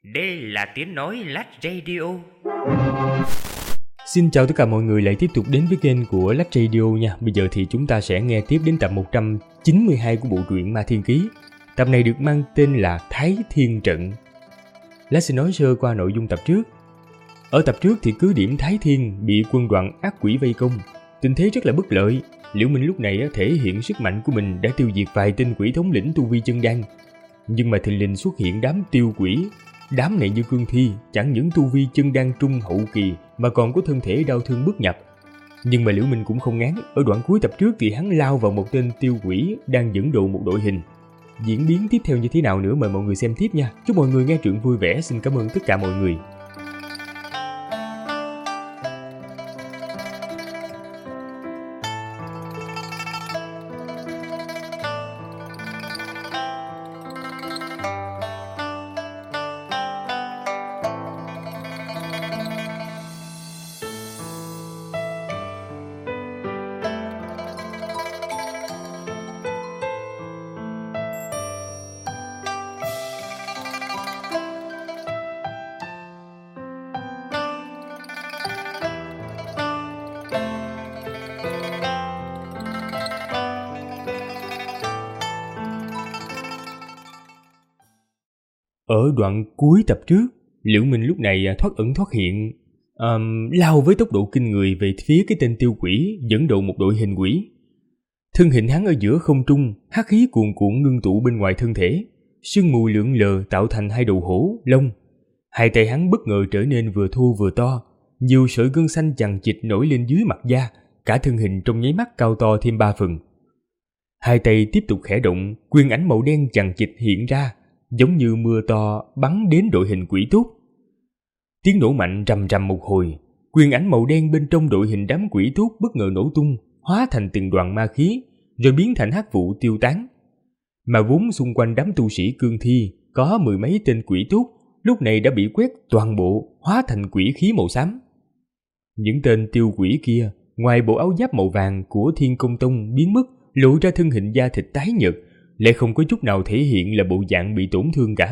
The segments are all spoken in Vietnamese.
Đây là tiếng nói Lách Radio. Xin chào tất cả mọi người lại tiếp tục đến với kênh của Lách Radio nha. Bây giờ thì chúng ta sẽ nghe tiếp đến tập 192 của bộ truyện Ma Thiên Ký. Tập này được mang tên là Thái Thiên Trận. Lách sẽ nói sơ qua nội dung tập trước. Ở tập trước thì cứ điểm Thái Thiên bị quân đoàn ác quỷ vây công. Tình thế rất là bất lợi. Liễu Minh lúc này thể hiện sức mạnh của mình đã tiêu diệt vài tên quỷ thống lĩnh tu vi chân đan. Nhưng mà thình lình xuất hiện đám tiêu quỷ. Đám này như cương thi, chẳng những tu vi chân đan trung hậu kỳ mà còn có thân thể đau thương bất nhập. Nhưng mà Liễu Minh cũng không ngán, ở đoạn cuối tập trước thì hắn lao vào một tên tiêu quỷ đang dẫn đầu một đội hình. Diễn biến tiếp theo như thế nào nữa mời mọi người xem tiếp nha. Chúc mọi người nghe truyện vui vẻ, xin cảm ơn tất cả mọi người. Ở đoạn cuối tập trước, Liễu Minh lúc này thoát ẩn thoát hiện, lao với tốc độ kinh người về phía cái tên tiêu quỷ dẫn đầu một đội hình quỷ. Thân hình hắn ở giữa không trung, hắc khí cuồn cuộn ngưng tụ bên ngoài thân thể, sương mù lượn lờ tạo thành hai đầu hổ, lông. Hai tay hắn bất ngờ trở nên vừa thô vừa to, nhiều sợi gân xanh chằng chịt nổi lên dưới mặt da, cả thân hình trong nháy mắt cao to thêm 3 phần. Hai tay tiếp tục khẽ động, quyền ảnh màu đen chằng chịt hiện ra, giống như mưa to bắn đến đội hình quỷ tốt. Tiếng nổ mạnh rầm rầm một hồi, quyền ảnh màu đen bên trong đội hình đám quỷ tốt bất ngờ nổ tung, hóa thành từng đoàn ma khí, rồi biến thành hắc vụ tiêu tán. Mà vốn xung quanh đám tu sĩ cương thi có 10 mấy tên quỷ tốt, lúc này đã bị quét toàn bộ, hóa thành quỷ khí màu xám. Những tên tiêu quỷ kia, ngoài bộ áo giáp màu vàng của Thiên Công Tông biến mất, lộ ra thân hình da thịt tái nhợt, lại không có chút nào thể hiện là bộ dạng bị tổn thương cả.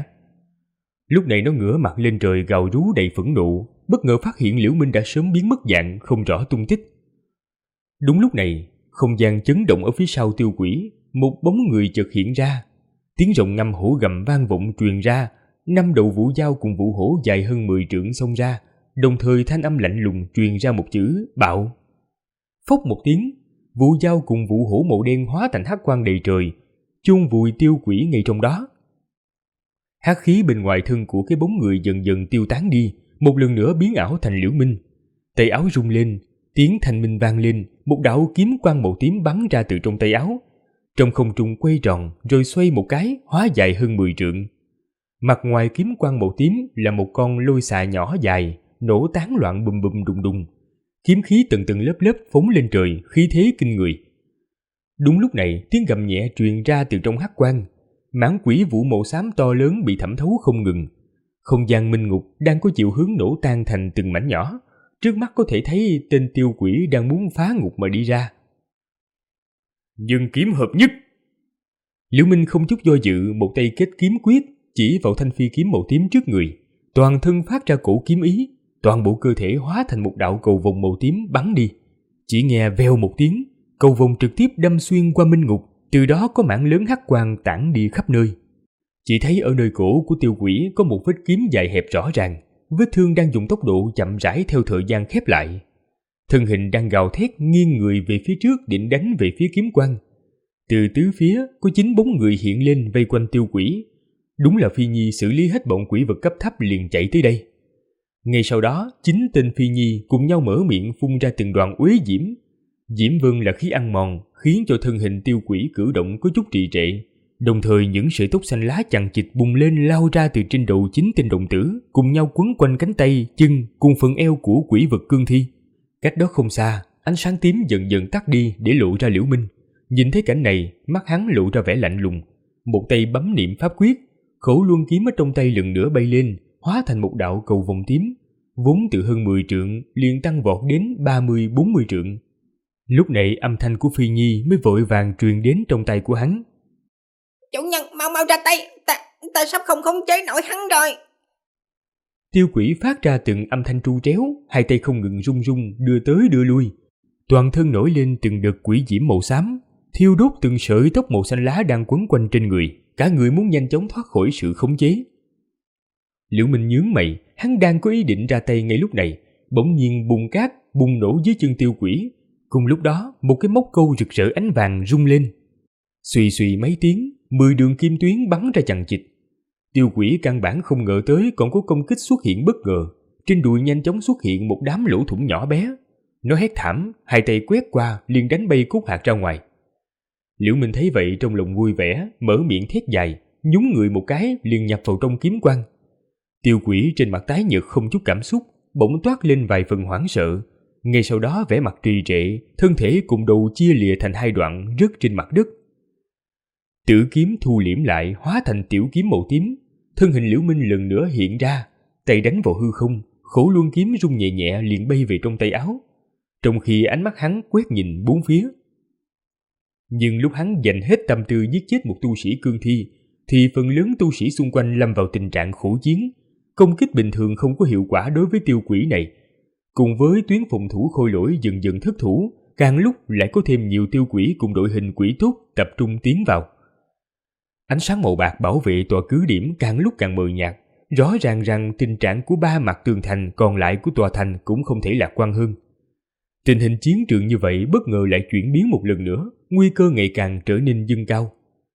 Lúc này nó ngửa mặt lên trời gào rú đầy phẫn nộ, bất ngờ phát hiện Liễu Minh đã sớm biến mất dạng, không rõ tung tích. Đúng lúc này, không gian chấn động ở phía sau tiêu quỷ, một bóng người chợt hiện ra. Tiếng rồng ngâm hổ gầm vang vọng truyền ra, 5 đầu vũ dao cùng vũ hổ dài hơn 10 trượng xông ra, đồng thời thanh âm lạnh lùng truyền ra một chữ bạo. Phốc một tiếng, vũ dao cùng vũ hổ màu đen hóa thành hắc quang đầy trời, chôn vùi tiêu quỷ ngay trong đó. Hắc khí bên ngoài thân của cái bóng người dần dần tiêu tán đi, một lần nữa biến ảo thành Liễu Minh. Tay áo rung lên, tiếng thanh minh vang lên, một đạo kiếm quang màu tím bắn ra từ trong tay áo, trong không trung quay tròn rồi xoay một cái, hóa dài hơn 10 trượng. Mặt ngoài kiếm quang màu tím là một con lôi xà nhỏ dài, nổ tán loạn bùm bùm đùng đùng. Kiếm khí từng từng lớp lớp phóng lên trời, khí thế kinh người. Đúng lúc này, tiếng gầm nhẹ truyền ra từ trong hắc quang, mãn quỷ vũ màu xám to lớn bị thẩm thấu không ngừng. Không gian minh ngục đang có chiều hướng nổ tan thành từng mảnh nhỏ, trước mắt có thể thấy tên tiêu quỷ đang muốn phá ngục mà đi ra. Dương kiếm hợp nhất. Liễu Minh không chút do dự, một tay kết kiếm quyết chỉ vào thanh phi kiếm màu tím trước người, toàn thân phát ra cổ kiếm ý, toàn bộ cơ thể hóa thành một đạo cầu vồng màu tím bắn đi. Chỉ nghe vèo một tiếng, cầu vồng trực tiếp đâm xuyên qua minh ngục, từ đó có mảng lớn hắc quang tản đi khắp nơi. Chỉ thấy ở nơi cổ của tiêu quỷ có một vết kiếm dài hẹp rõ ràng, vết thương đang dùng tốc độ chậm rãi theo thời gian khép lại. Thân hình đang gào thét nghiêng người về phía trước định đánh về phía kiếm quang. Từ tứ phía có 9 bóng người hiện lên vây quanh tiêu quỷ. Đúng là Phi Nhi xử lý hết bọn quỷ vật cấp thấp liền chạy tới đây. Ngay sau đó, 9 tên Phi Nhi cùng nhau mở miệng phun ra từng đoàn uế diễm. Diễm vân là khí ăn mòn, khiến cho thân hình tiêu quỷ cử động có chút trì trệ. Đồng thời những sợi tóc xanh lá chằng chịt bùng lên lao ra từ trên đầu 9 tên đồng tử, cùng nhau quấn quanh cánh tay, chân cùng phần eo của quỷ vật cương thi. Cách đó không xa, ánh sáng tím dần dần tắt đi để lộ ra Liễu Minh. Nhìn thấy cảnh này, mắt hắn lộ ra vẻ lạnh lùng, một tay bấm niệm pháp quyết, khẩu luân kiếm ở trong tay lần nữa bay lên, hóa thành một đạo cầu vồng tím, vốn từ hơn 10 trượng liền tăng vọt đến 30-40 trượng. Lúc này âm thanh của Phi Nhi mới vội vàng truyền đến trong tay của hắn. Chủ nhân, mau mau ra tay, ta sắp không khống chế nổi hắn rồi. Tiêu quỷ phát ra từng âm thanh tru tréo, hai tay không ngừng rung rung đưa tới đưa lui. Toàn thân nổi lên từng đợt quỷ diễm màu xám, thiêu đốt từng sợi tóc màu xanh lá đang quấn quanh trên người, cả người muốn nhanh chóng thoát khỏi sự khống chế. Liễu Minh nhướng mày, hắn đang có ý định ra tay ngay lúc này, bỗng nhiên bùn cát bùng nổ dưới chân tiêu quỷ. Cùng lúc đó, một cái móc câu rực rỡ ánh vàng rung lên. Xuy xuy mấy tiếng, 10 đường kim tuyến bắn ra chằng chịt. Tiêu quỷ căn bản không ngờ tới còn có công kích xuất hiện bất ngờ. Trên đùi nhanh chóng xuất hiện một đám lỗ thủng nhỏ bé. Nó hét thảm, hai tay quét qua liền đánh bay cốt hạt ra ngoài. Liễu Minh thấy vậy trong lòng vui vẻ, mở miệng thét dài, nhún người một cái liền nhập vào trong kiếm quang. Tiêu quỷ trên mặt tái nhợt không chút cảm xúc, bỗng toát lên vài phần hoảng sợ. Ngay sau đó vẻ mặt trì trệ, thân thể cùng đầu chia lìa thành hai đoạn rớt trên mặt đất. Tử kiếm thu liễm lại hóa thành tiểu kiếm màu tím, thân hình Liễu Minh lần nữa hiện ra, tay đánh vào hư không, khổ luân kiếm rung nhẹ nhẹ liền bay về trong tay áo, trong khi ánh mắt hắn quét nhìn bốn phía. Nhưng lúc hắn dành hết tâm tư giết chết một tu sĩ cương thi, thì phần lớn tu sĩ xung quanh lâm vào tình trạng khổ chiến, công kích bình thường không có hiệu quả đối với tiêu quỷ này. Cùng với tuyến phòng thủ khôi lỗi dần dần thất thủ, càng lúc lại có thêm nhiều tiêu quỷ cùng đội hình quỷ tốt tập trung tiến vào. Ánh sáng màu bạc bảo vệ tòa cứ điểm càng lúc càng mờ nhạt, rõ ràng rằng tình trạng của ba mặt tường thành còn lại của tòa thành cũng không thể lạc quan hơn. Tình hình chiến trường như vậy bất ngờ lại chuyển biến một lần nữa, nguy cơ ngày càng trở nên dâng cao.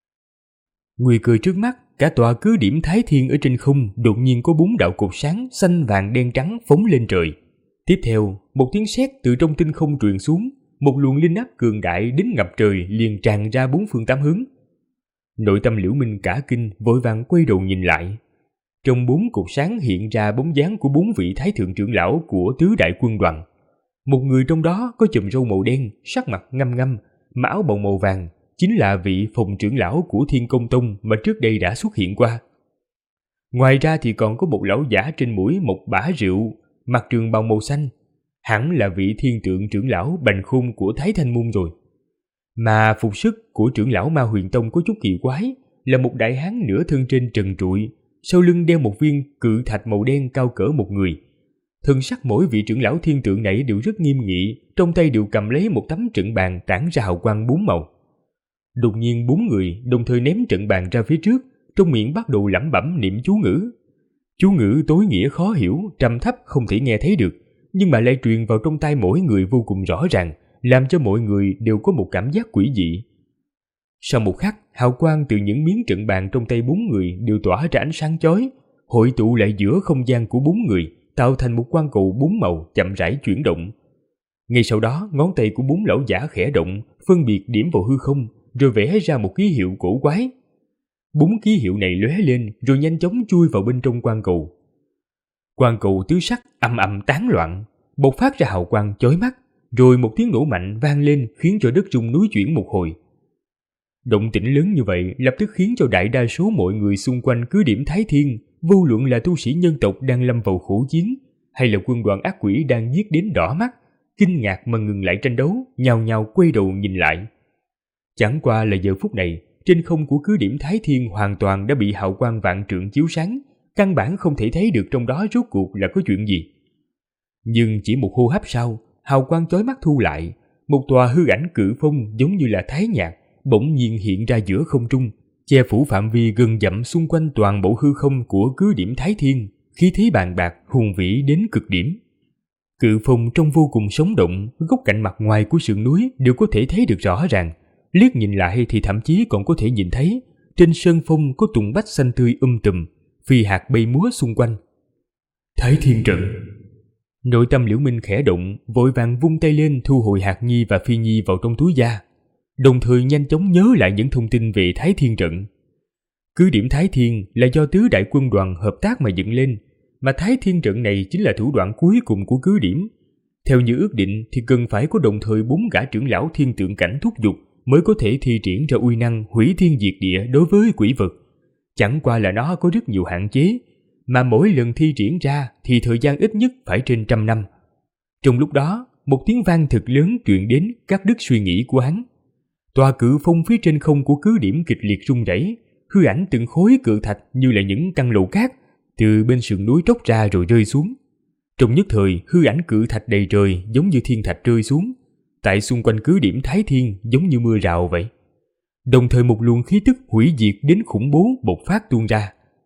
Nguy cơ trước mắt, cả tòa cứ điểm Thái Thiên ở trên không đột nhiên có 4 đạo cột sáng xanh vàng đen trắng phóng lên trời. Tiếp theo, một tiếng sét từ trong tinh không truyền xuống, một luồng linh áp cường đại đến ngập trời liền tràn ra 4 phương 8 hướng. Nội tâm Liễu Minh cả kinh, vội vàng quay đầu nhìn lại. Trong 4 cột sáng hiện ra bóng dáng của 4 vị thái thượng trưởng lão của tứ đại quân đoàn. Một người trong đó có chùm râu màu đen, sắc mặt ngăm ngăm, mà áo bào màu vàng, chính là vị phòng trưởng lão của Thiên Công Tông mà trước đây đã xuất hiện qua. Ngoài ra thì còn có một lão giả trên mũi một bã rượu, mặc trường bào màu xanh, hẳn là vị thiên tượng trưởng lão Bành Khôn của Thái Thanh Môn rồi. Mà phục sức của trưởng lão Ma Huyền Tông có chút kỳ quái, là một đại hán nửa thân trên trần trụi, sau lưng đeo một viên cự thạch màu đen cao cỡ một người. Thân sắc mỗi vị trưởng lão thiên tượng này đều rất nghiêm nghị, trong tay đều cầm lấy một tấm trận bàn tản ra hào quang 4 màu. Đột nhiên 4 người đồng thời ném trận bàn ra phía trước, trong miệng bắt đầu lẩm bẩm niệm chú ngữ. Chú ngữ tối nghĩa khó hiểu, trầm thấp không thể nghe thấy được, nhưng mà lại truyền vào trong tai mỗi người vô cùng rõ ràng, làm cho mọi người đều có một cảm giác quỷ dị. Sau một khắc, hào quang từ những miếng trận bàn trong tay 4 người đều tỏa ra ánh sáng chói, hội tụ lại giữa không gian của 4 người, tạo thành một quang cầu 4 màu chậm rãi chuyển động. Ngay sau đó, ngón tay của 4 lão giả khẽ động, phân biệt điểm vào hư không, rồi vẽ ra một ký hiệu cổ quái. 4 ký hiệu này lóe lên rồi nhanh chóng chui vào bên trong quang cầu. Quang cầu tứ sắc ầm ầm tán loạn, bộc phát ra hào quang chói mắt, rồi một tiếng nổ mạnh vang lên khiến cho đất rung núi chuyển một hồi. Động tĩnh lớn như vậy lập tức khiến cho đại đa số mọi người xung quanh cứ điểm Thái Thiên, vô luận là tu sĩ nhân tộc đang lâm vào khổ chiến, hay là quân đoàn ác quỷ đang giết đến đỏ mắt, kinh ngạc mà ngừng lại tranh đấu, nhao nhao quay đầu nhìn lại. Chẳng qua là giờ phút này, trên không của cứ điểm Thái Thiên hoàn toàn đã bị hào quang vạn trượng chiếu sáng, căn bản không thể thấy được trong đó rốt cuộc là có chuyện gì. Nhưng chỉ một hô hấp sau, hào quang chói mắt thu lại, một tòa hư ảnh cự phong giống như là thái nhạc bỗng nhiên hiện ra giữa không trung, che phủ phạm vi gần dặm xung quanh toàn bộ hư không của cứ điểm Thái Thiên, khí thế bàn bạc hùng vĩ đến cực điểm. Cự phong trông vô cùng sống động, góc cạnh mặt ngoài của sườn núi đều có thể thấy được rõ ràng, liếc nhìn lại thì thậm chí còn có thể nhìn thấy trên sơn phong có tùng bách xanh tươi tùm, phi hạt bay múa xung quanh. Thái Thiên trận. Nội tâm Liễu Minh khẽ động, vội vàng vung tay lên thu hồi hạt nhi và phi nhi vào trong túi da, đồng thời nhanh chóng nhớ lại những thông tin về Thái Thiên trận. Cứ điểm Thái Thiên là do tứ đại quân đoàn hợp tác mà dựng lên, mà Thái Thiên trận này chính là thủ đoạn cuối cùng của cứ điểm. Theo như ước định thì cần phải có đồng thời 4 gã trưởng lão thiên tượng cảnh thúc giục mới có thể thi triển ra uy năng hủy thiên diệt địa đối với quỷ vật. Chẳng qua là nó có rất nhiều hạn chế, mà mỗi lần thi triển ra thì thời gian ít nhất phải trên 100 năm. Trong lúc đó, một tiếng vang thật lớn truyền đến cắt đứt suy nghĩ của hắn. Tòa cự phong phía trên không của cứ điểm kịch liệt rung rẩy, hư ảnh từng khối cự thạch như là những căn lầu cát từ bên sườn núi tróc ra rồi rơi xuống. Trong nhất thời, hư ảnh cự thạch đầy trời giống như thiên thạch rơi xuống, tại xung quanh cứ điểm Thái Thiên giống như mưa rào vậy. Đồng thời một luồng khí tức hủy diệt đến khủng bố bộc phát tuôn ra.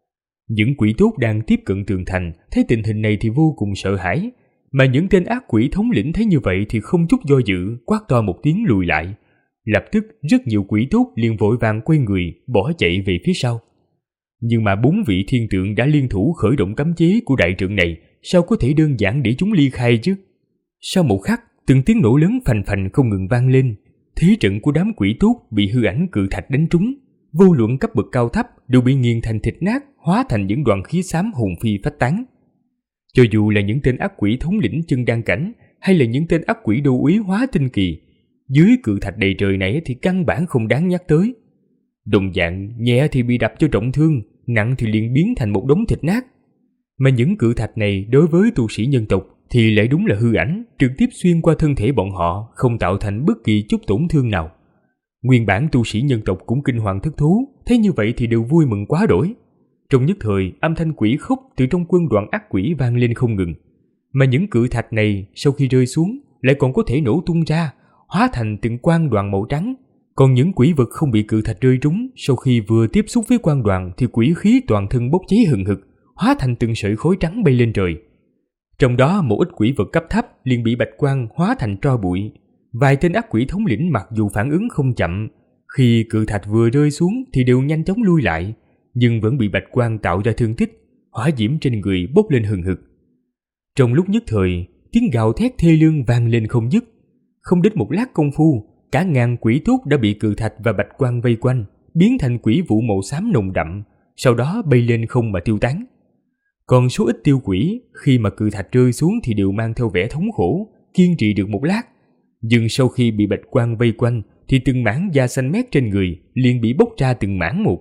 Những quỷ tốt đang tiếp cận tường thành thấy tình hình này thì vô cùng sợ hãi, mà những tên ác quỷ thống lĩnh thấy như vậy thì không chút do dự, quát to một tiếng lùi lại. Lập tức rất nhiều quỷ tốt liền vội vàng quay người bỏ chạy về phía sau. Nhưng mà 4 vị thiên tượng đã liên thủ khởi động cấm chế của đại trận này, sao có thể đơn giản để chúng ly khai chứ? Sau một khắc, từng tiếng nổ lớn phành phành không ngừng vang lên. Thế trận của đám quỷ tốt bị hư ảnh cự thạch đánh trúng, vô luận cấp bậc cao thấp đều bị nghiền thành thịt nát, hóa thành những đoàn khí xám hồn phi phách tán. Cho dù là những tên ác quỷ thống lĩnh chân đan cảnh hay là những tên ác quỷ đô úy hóa tinh kỳ, dưới cự thạch đầy trời này thì căn bản không đáng nhắc tới. Đồng dạng, nhẹ thì bị đập cho trọng thương, nặng thì liền biến thành một đống thịt nát. Mà những cự thạch này đối với tu sĩ nhân tộc thì lại đúng là hư ảnh, trực tiếp xuyên qua thân thể bọn họ, không tạo thành bất kỳ chút tổn thương nào. Nguyên bản tu sĩ nhân tộc cũng kinh hoàng thất thú, thấy như vậy thì đều vui mừng quá đổi. Trong nhất thời, âm thanh quỷ khóc từ trong quân đoàn ác quỷ vang lên không ngừng. Mà những cự thạch này sau khi rơi xuống lại còn có thể nổ tung ra, hóa thành từng quang đoàn màu trắng. Còn những quỷ vật không bị cự thạch rơi trúng, sau khi vừa tiếp xúc với quang đoàn thì quỷ khí toàn thân bốc cháy hừng hực, hóa thành từng sợi khói trắng bay lên trời. Trong đó một ít quỷ vật cấp thấp liền bị bạch quang hóa thành tro bụi. Vài tên ác quỷ thống lĩnh mặc dù phản ứng không chậm, khi cự thạch vừa rơi xuống thì đều nhanh chóng lui lại, nhưng vẫn bị bạch quang tạo ra thương tích, hỏa diễm trên người bốc lên hừng hực. Trong lúc nhất thời, tiếng gào thét thê lương vang lên không dứt. Không đến một lát công phu, cả ngàn quỷ tốt đã bị cự thạch và bạch quang vây quanh, biến thành quỷ vụ màu xám nồng đậm, sau đó bay lên không mà tiêu tán. Còn số ít tiêu quỷ, khi mà cự thạch rơi xuống thì đều mang theo vẻ thống khổ, kiên trì được một lát. Nhưng sau khi bị bạch quang vây quanh thì từng mảng da xanh mét trên người liền bị bốc ra từng mảng một.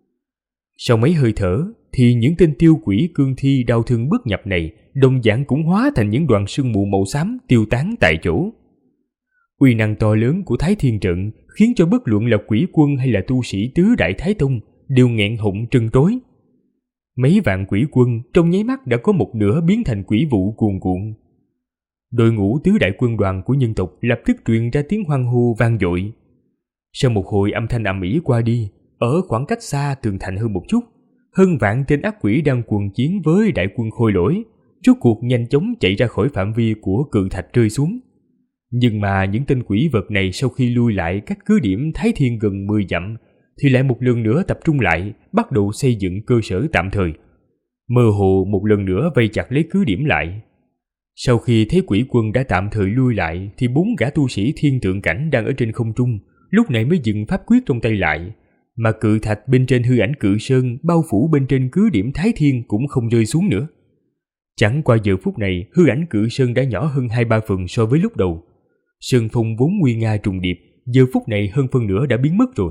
Sau mấy hơi thở thì những tên tiêu quỷ cương thi đau thương bất nhập này đồng dạng cũng hóa thành những đoàn sương mù màu xám tiêu tán tại chỗ. Uy năng to lớn của Thái Thiên trận khiến cho bất luận là quỷ quân hay là tu sĩ tứ đại Thái Tông đều nghẹn họng trân trối. Mấy vạn quỷ quân trong nháy mắt đã có một nửa biến thành quỷ vụ cuồn cuộn. Đội ngũ tứ đại quân đoàn của nhân tộc lập tức truyền ra tiếng hoan hô vang dội. Sau một hồi âm thanh ầm ĩ qua đi, ở khoảng cách xa tường thành hơn một chút, hơn vạn tên ác quỷ đang quần chiến với đại quân khôi lỗi, rốt cuộc nhanh chóng chạy ra khỏi phạm vi của cự thạch rơi xuống. Nhưng mà những tên quỷ vật này sau khi lui lại cách cứ điểm Thái Thiên gần 10 dặm, thì lại một lần nữa tập trung lại, bắt đầu xây dựng cơ sở tạm thời. Mơ hồ một lần nữa vây chặt lấy cứ điểm lại. Sau khi thấy quỷ quân đã tạm thời lui lại, thì 4 gã tu sĩ thiên tượng cảnh đang ở trên không trung, lúc này mới dừng pháp quyết trong tay lại. Mà cự thạch bên trên hư ảnh cự sơn bao phủ bên trên cứ điểm Thái Thiên cũng không rơi xuống nữa. Chẳng qua giờ phút này, hư ảnh cự sơn đã nhỏ hơn 2-3 phần so với lúc đầu. Sơn phong vốn nguy nga trùng điệp, giờ phút này hơn phân nửa đã biến mất rồi.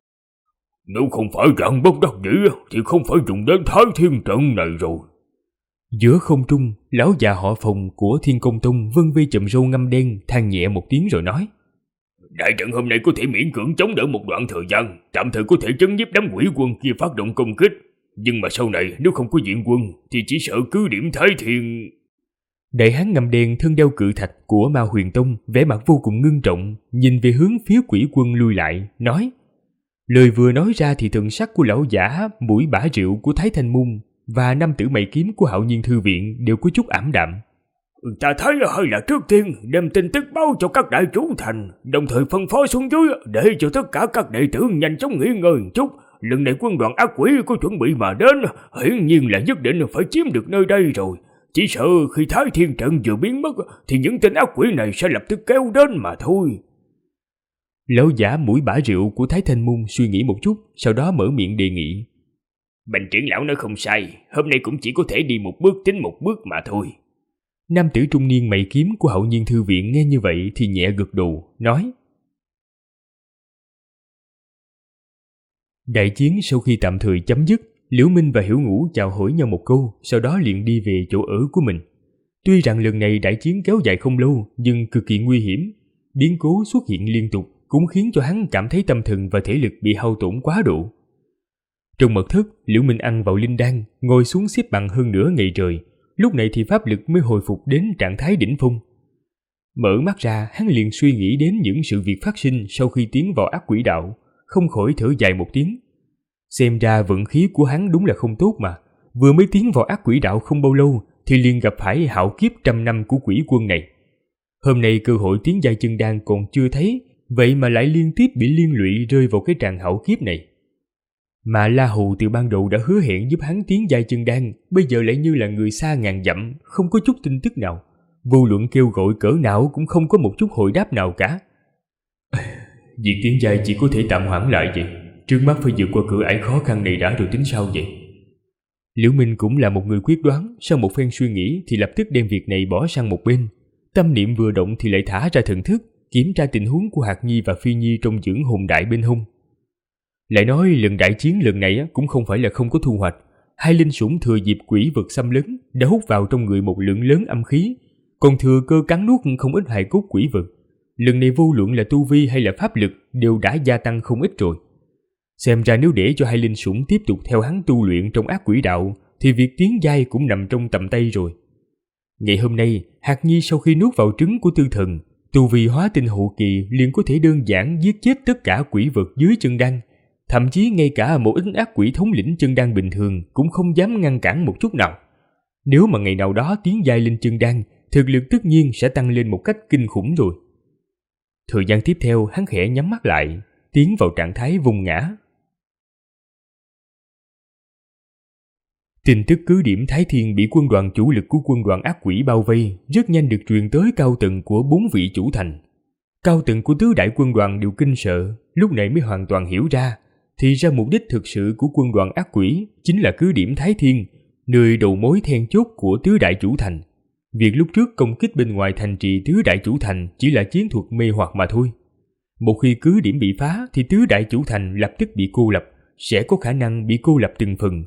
Nếu không phải rằng bất đắc dĩ thì không phải dùng đến Thái Thiên trận này rồi. Giữa không trung, lão già họ Phòng của Thiên Công Tông vân vê chùm râu ngăm đen than nhẹ một tiếng rồi nói: Đại trận hôm nay có thể miễn cưỡng chống đỡ một đoạn thời gian, tạm thời có thể chấn nhiếp đám quỷ quân kia phát động công kích. Nhưng mà sau này nếu không có viện quân thì chỉ sợ cứ điểm Thái Thiên. Đại hán ngăm đen thân đeo cự thạch của Ma Huyền Tông vẻ mặt vô cùng ngưng trọng, nhìn về hướng phía quỷ quân lui lại, nói. Lời vừa nói ra thì thần sắc của lão giả mũi bả rượu của Thái Thanh Môn và nam tử mày kiếm của Hạo Nhiên Thư Viện đều có chút ảm đạm. Ta thấy hay là trước tiên đem tin tức báo cho các đại chủ thành, đồng thời phân phối xuống dưới để cho tất cả các đệ tử nhanh chóng nghỉ ngơi một chút. Lần này quân đoàn ác quỷ có chuẩn bị mà đến, hiển nhiên là nhất định phải chiếm được nơi đây rồi. Chỉ sợ khi Thái Thiên trận vừa biến mất thì những tên ác quỷ này sẽ lập tức kéo đến mà thôi. Lão giả mũi bả rượu của Thái Thanh Môn suy nghĩ một chút, sau đó mở miệng đề nghị. Bành trưởng lão nói không sai, hôm nay cũng chỉ có thể đi một bước tính một bước mà thôi. Nam tử trung niên mày kiếm của Hạo Nhiên Thư Viện nghe như vậy thì nhẹ gật đầu, nói. Đại chiến sau khi tạm thời chấm dứt, Liễu Minh và Hiểu Ngũ chào hỏi nhau một câu, sau đó liền đi về chỗ ở của mình. Tuy rằng lần này đại chiến kéo dài không lâu, nhưng cực kỳ nguy hiểm. Biến cố xuất hiện liên tục cũng khiến cho hắn cảm thấy tâm thần và thể lực bị hao tổn quá độ. Trong mật thất, Liễu Minh ăn vào linh đan, ngồi xuống xếp bằng hơn nửa ngày trời. Lúc này thì pháp lực mới hồi phục đến trạng thái đỉnh phong. Mở mắt ra, hắn liền suy nghĩ đến những sự việc phát sinh sau khi tiến vào ác quỷ đạo, không khỏi thở dài một tiếng. Xem ra vận khí của hắn đúng là không tốt mà. Vừa mới tiến vào ác quỷ đạo không bao lâu thì liền gặp phải hạo kiếp 100 năm của quỷ quân này. Hôm nay cơ hội tiến giai chân đan còn chưa thấy, vậy mà lại liên tiếp bị liên lụy rơi vào cái tràng hạo kiếp này. Mà La Hầu từ ban đầu đã hứa hẹn giúp hắn tiến giai chân đan, bây giờ lại như là người xa ngàn dặm, không có chút tin tức nào. Vô luận kêu gọi cỡ nào cũng không có một chút hồi đáp nào cả. Việc tiến giai chỉ có thể tạm hoãn lại vậy. Trước mắt phải vượt qua cửa ải khó khăn này đã rồi tính sao vậy? Liễu Minh cũng là một người quyết đoán, sau một phen suy nghĩ thì lập tức đem việc này bỏ sang một bên. Tâm niệm vừa động thì lại thả ra thần thức, kiểm tra tình huống của Hạc Nhi và Phi Nhi trong dưỡng hồn đại bên hông. Lại nói lần đại chiến lần này cũng không phải là không có thu hoạch. Hai linh sủng thừa dịp quỷ vực xâm lấn đã hút vào trong người một lượng lớn âm khí, còn thừa cơ cắn nuốt không ít hài cốt quỷ vực. Lần này vô luận là tu vi hay là pháp lực đều đã gia tăng không ít rồi. Xem ra nếu để cho hai linh sủng tiếp tục theo hắn tu luyện trong ác quỷ đạo thì việc tiến giai cũng nằm trong tầm tay rồi. Ngày hôm nay, Hạc Nhi sau khi nuốt vào trứng của tư thần, tu vi hóa tinh hậu kỳ liền có thể đơn giản giết chết tất cả quỷ vật dưới chân đan. Thậm chí ngay cả một ít ác quỷ thống lĩnh chân đan bình thường cũng không dám ngăn cản một chút nào. Nếu mà ngày nào đó tiến giai lên chân đan, thực lực tất nhiên sẽ tăng lên một cách kinh khủng rồi. Thời gian tiếp theo hắn khẽ nhắm mắt lại, tiến vào trạng thái vùng ngã. Tin tức cứ điểm Thái Thiên bị quân đoàn chủ lực của quân đoàn ác quỷ bao vây rất nhanh được truyền tới cao tầng của 4 vị chủ thành. Cao tầng của tứ đại quân đoàn đều kinh sợ, lúc này mới hoàn toàn hiểu ra, thì ra mục đích thực sự của quân đoàn ác quỷ chính là cứ điểm Thái Thiên, nơi đầu mối then chốt của tứ đại chủ thành. Việc lúc trước công kích bên ngoài thành trì tứ đại chủ thành chỉ là chiến thuật mê hoặc mà thôi. Một khi cứ điểm bị phá thì tứ đại chủ thành lập tức bị cô lập, sẽ có khả năng bị cô lập từng phần.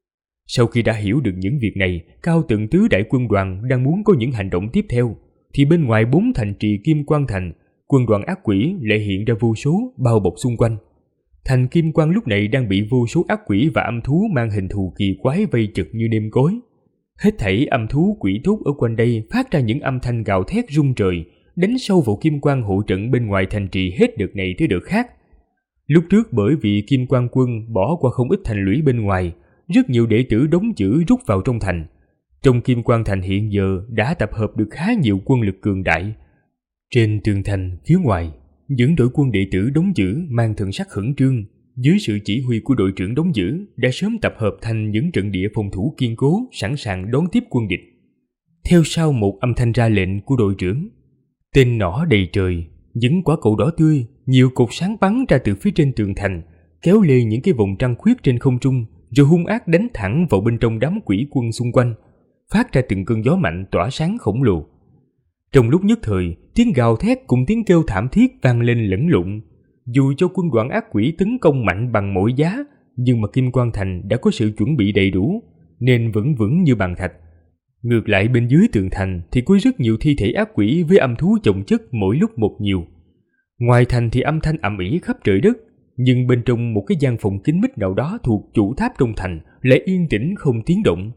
Sau khi đã hiểu được những việc này, cao tầng tứ đại quân đoàn đang muốn có những hành động tiếp theo, thì bên ngoài 4 thành trì Kim Quang Thành, quân đoàn ác quỷ lại hiện ra vô số bao bọc xung quanh. Thành Kim Quang lúc này đang bị vô số ác quỷ và âm thú mang hình thù kỳ quái vây chật như nêm cối. Hết thảy âm thú quỷ thú ở quanh đây phát ra những âm thanh gào thét rung trời, đánh sâu vào Kim Quang hộ trận bên ngoài thành trì hết đợt này tới đợt khác. Lúc trước bởi vì Kim Quang quân bỏ qua không ít thành lũy bên ngoài, rất nhiều đệ tử đóng giữ rút vào trong thành. Trong Kim Quang Thành hiện giờ đã tập hợp được khá nhiều quân lực cường đại. Trên tường thành phía ngoài, những đội quân đệ tử đóng giữ mang thần sắc khẩn trương, dưới sự chỉ huy của đội trưởng đóng giữ đã sớm tập hợp thành những trận địa phòng thủ kiên cố, sẵn sàng đón tiếp quân địch. Theo sau một âm thanh ra lệnh của đội trưởng, tên nỏ đầy trời, những quả cầu đỏ tươi, nhiều cột sáng bắn ra từ phía trên tường thành, kéo lê những cái vòng trăng khuyết trên không trung, rồi hung ác đánh thẳng vào bên trong đám quỷ quân xung quanh, phát ra từng cơn gió mạnh tỏa sáng khổng lồ. Trong lúc nhất thời, tiếng gào thét cùng tiếng kêu thảm thiết vang lên lẫn lộn. Dù cho quân đoàn ác quỷ tấn công mạnh bằng mọi giá, nhưng mà Kim Quang Thành đã có sự chuẩn bị đầy đủ, nên vẫn vững như bàn thạch. Ngược lại bên dưới tường thành thì có rất nhiều thi thể ác quỷ với âm thú chồng chất mỗi lúc một nhiều. Ngoài thành thì âm thanh ầm ĩ khắp trời đất, nhưng bên trong một cái gian phòng kín mít nào đó thuộc chủ tháp trong thành lại yên tĩnh không tiếng động.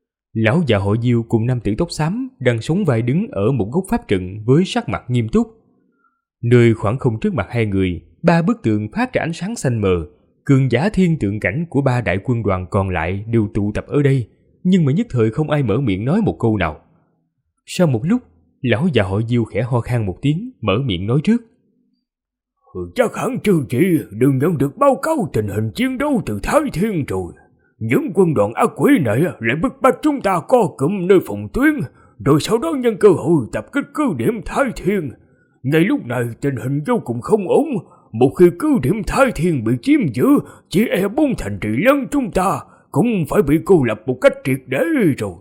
Lão già họ Diêu cùng nam tử tóc xám đang sóng vai đứng ở một góc pháp trận với sắc mặt nghiêm túc. Nơi khoảng không trước mặt hai người, 3 bức tượng phát ra ánh sáng xanh mờ, cường giả thiên tượng cảnh của 3 đại quân đoàn còn lại đều tụ tập ở đây, nhưng mà nhất thời không ai mở miệng nói một câu nào. Sau một lúc, lão già họ Diêu khẽ ho khan một tiếng, mở miệng nói trước. Chắc hẳn chư chị đừng nhận được báo cáo tình hình chiến đấu từ Thái Thiên rồi. Những quân đoàn ác quỷ này lại bức bách chúng ta co cụm nơi phòng tuyến, rồi sau đó nhân cơ hội tập kích cứ điểm Thái Thiên. Ngay lúc này tình hình vô cùng không ổn. Một khi cứ điểm Thái Thiên bị chiếm giữ, chỉ e 4 thành trì lớn chúng ta cũng phải bị cô lập một cách triệt để rồi.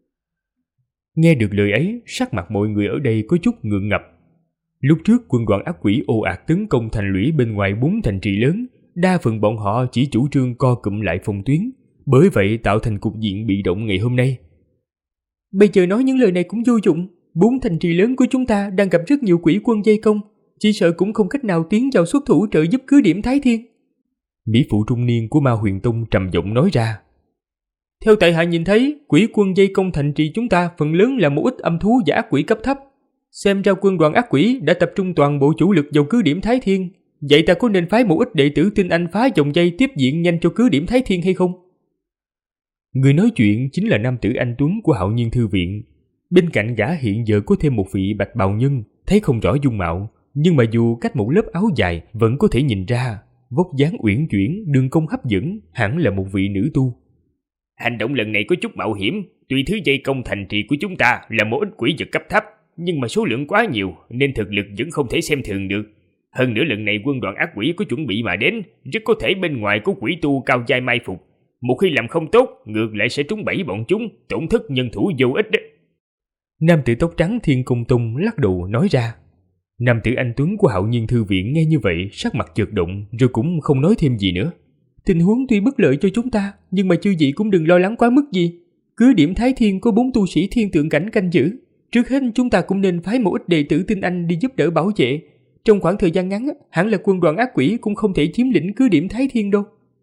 Nghe được lời ấy, sắc mặt mọi người ở đây có chút ngượng ngập. Lúc trước quân đoàn ác quỷ ồ ạt tấn công thành lũy bên ngoài 4 thành trì lớn, đa phần bọn họ chỉ chủ trương co cụm lại phòng tuyến, bởi vậy tạo thành cục diện bị động ngày hôm nay. Bây giờ nói những lời này cũng vô dụng, 4 thành trì lớn của chúng ta đang gặp rất nhiều quỷ quân vây công, chỉ sợ cũng không cách nào tiến vào xuất thủ trợ giúp cứ điểm Thái Thiên. Mỹ phụ trung niên của Ma Huyền Tông trầm giọng nói ra. Theo tại hạ nhìn thấy, quỷ quân dây công thành trì chúng ta phần lớn là một ít âm thú và ác quỷ cấp thấp. Xem ra quân đoàn ác quỷ đã tập trung toàn bộ chủ lực vào cứ điểm Thái Thiên. Vậy ta có nên phái một ít đệ tử tinh anh phá vòng dây tiếp diện nhanh cho cứ điểm Thái Thiên hay không? Người nói chuyện chính là nam tử anh tuấn của Hạo Nhiên Thư Viện. Bên cạnh gã hiện giờ có thêm một vị bạch bào nhân, thấy không rõ dung mạo, nhưng mà dù cách một lớp áo dài vẫn có thể nhìn ra, vóc dáng uyển chuyển, đường cong hấp dẫn, hẳn là một vị nữ tu. Hành động lần này có chút mạo hiểm, tuy thứ dây công thành trì của chúng ta là một ít quỷ vật cấp thấp, nhưng mà số lượng quá nhiều nên thực lực vẫn không thể xem thường được. Hơn nữa lần này quân đoàn ác quỷ có chuẩn bị mà đến, rất có thể bên ngoài có quỷ tu cao giai mai phục. Một khi làm không tốt, ngược lại sẽ trúng bẫy bọn chúng, tổn thất nhân thủ vô ích đó. Nam tử tóc trắng Thiên Công Tông lắc đầu nói ra. Nam tử anh tuấn của Hạo Nhiên Thư Viện nghe như vậy, sắc mặt chợt động, rồi cũng không nói thêm gì nữa. Tình huống tuy bất lợi cho chúng ta, nhưng mà chư vị cũng đừng lo lắng quá mức gì. Cứ điểm Thái Thiên có 4 tu sĩ thiên tượng cảnh canh giữ. Trước hết chúng ta cũng nên phái một ít đệ tử tinh anh đi giúp đỡ bảo vệ. Trong khoảng thời gian ngắn, hẳn là quân đoàn ác quỷ cũng không thể chiếm lĩnh cứ điểm Thái Thiên đâu.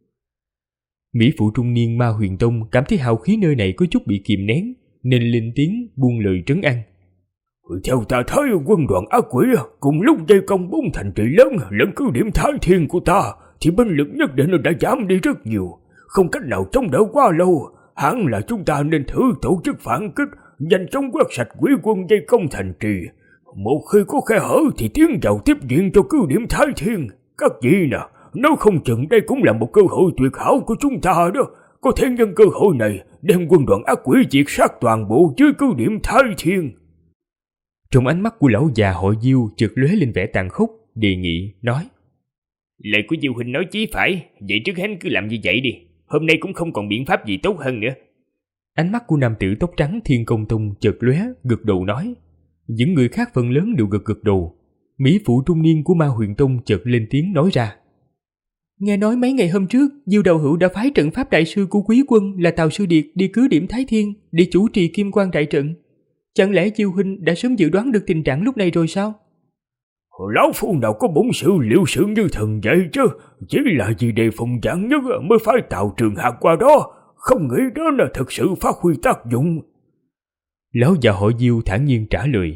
Mỹ phụ trung niên Ma Huyền Tông cảm thấy hào khí nơi này có chút bị kìm nén, nên lên tiếng buông lời trấn an. Theo ta thấy quân đoàn ác quỷ cùng lúc dây công 4 thành trì lớn lẫn cứ điểm Thái Thiên của ta thì binh lực nhất định đã giảm đi rất nhiều, không cách nào chống đỡ quá lâu. Hẳn là chúng ta nên thử tổ chức phản kích, nhanh chóng quét sạch quỷ quân dây công thành trì. Một khi có khe hở thì tiến vào tiếp viện cho cứ điểm Thái Thiên. Các vị nè, nếu không chừng đây cũng là một cơ hội tuyệt hảo của chúng ta đó. Có thể nhân cơ hội này đem quân đoàn ác quỷ diệt sát toàn bộ dưới cứ điểm Thái Thiên. Trong ánh mắt của lão già họ Diêu chợt lóe lên vẻ tàn khốc, đề nghị nói. Lời của Diêu huynh nói chí phải, vậy trước hết cứ làm như vậy đi. Hôm nay cũng không còn biện pháp gì tốt hơn nữa. Ánh mắt của nam tử tóc trắng Thiên Công Tông chợt lóe, gật đầu nói. Những người khác phần lớn đều gật đầu. Mỹ phụ trung niên của Ma Huyền Tông chợt lên tiếng nói ra. Nghe nói mấy ngày hôm trước, Diêu đạo hữu đã phái trận pháp đại sư của quý quân là Tào Sư Điệt đi cứ điểm Thái Thiên để chủ trì kim quan đại trận. Chẳng lẽ Diêu huynh đã sớm dự đoán được tình trạng lúc này rồi sao? Lão phu nào có bổn sự liệu sự như thần vậy chứ, chỉ là vì đề phòng vạn nhất mới phái Tào Trường Hạc qua đó, không nghĩ đến là thực sự phát huy tác dụng. Lão già họ Diêu thản nhiên trả lời.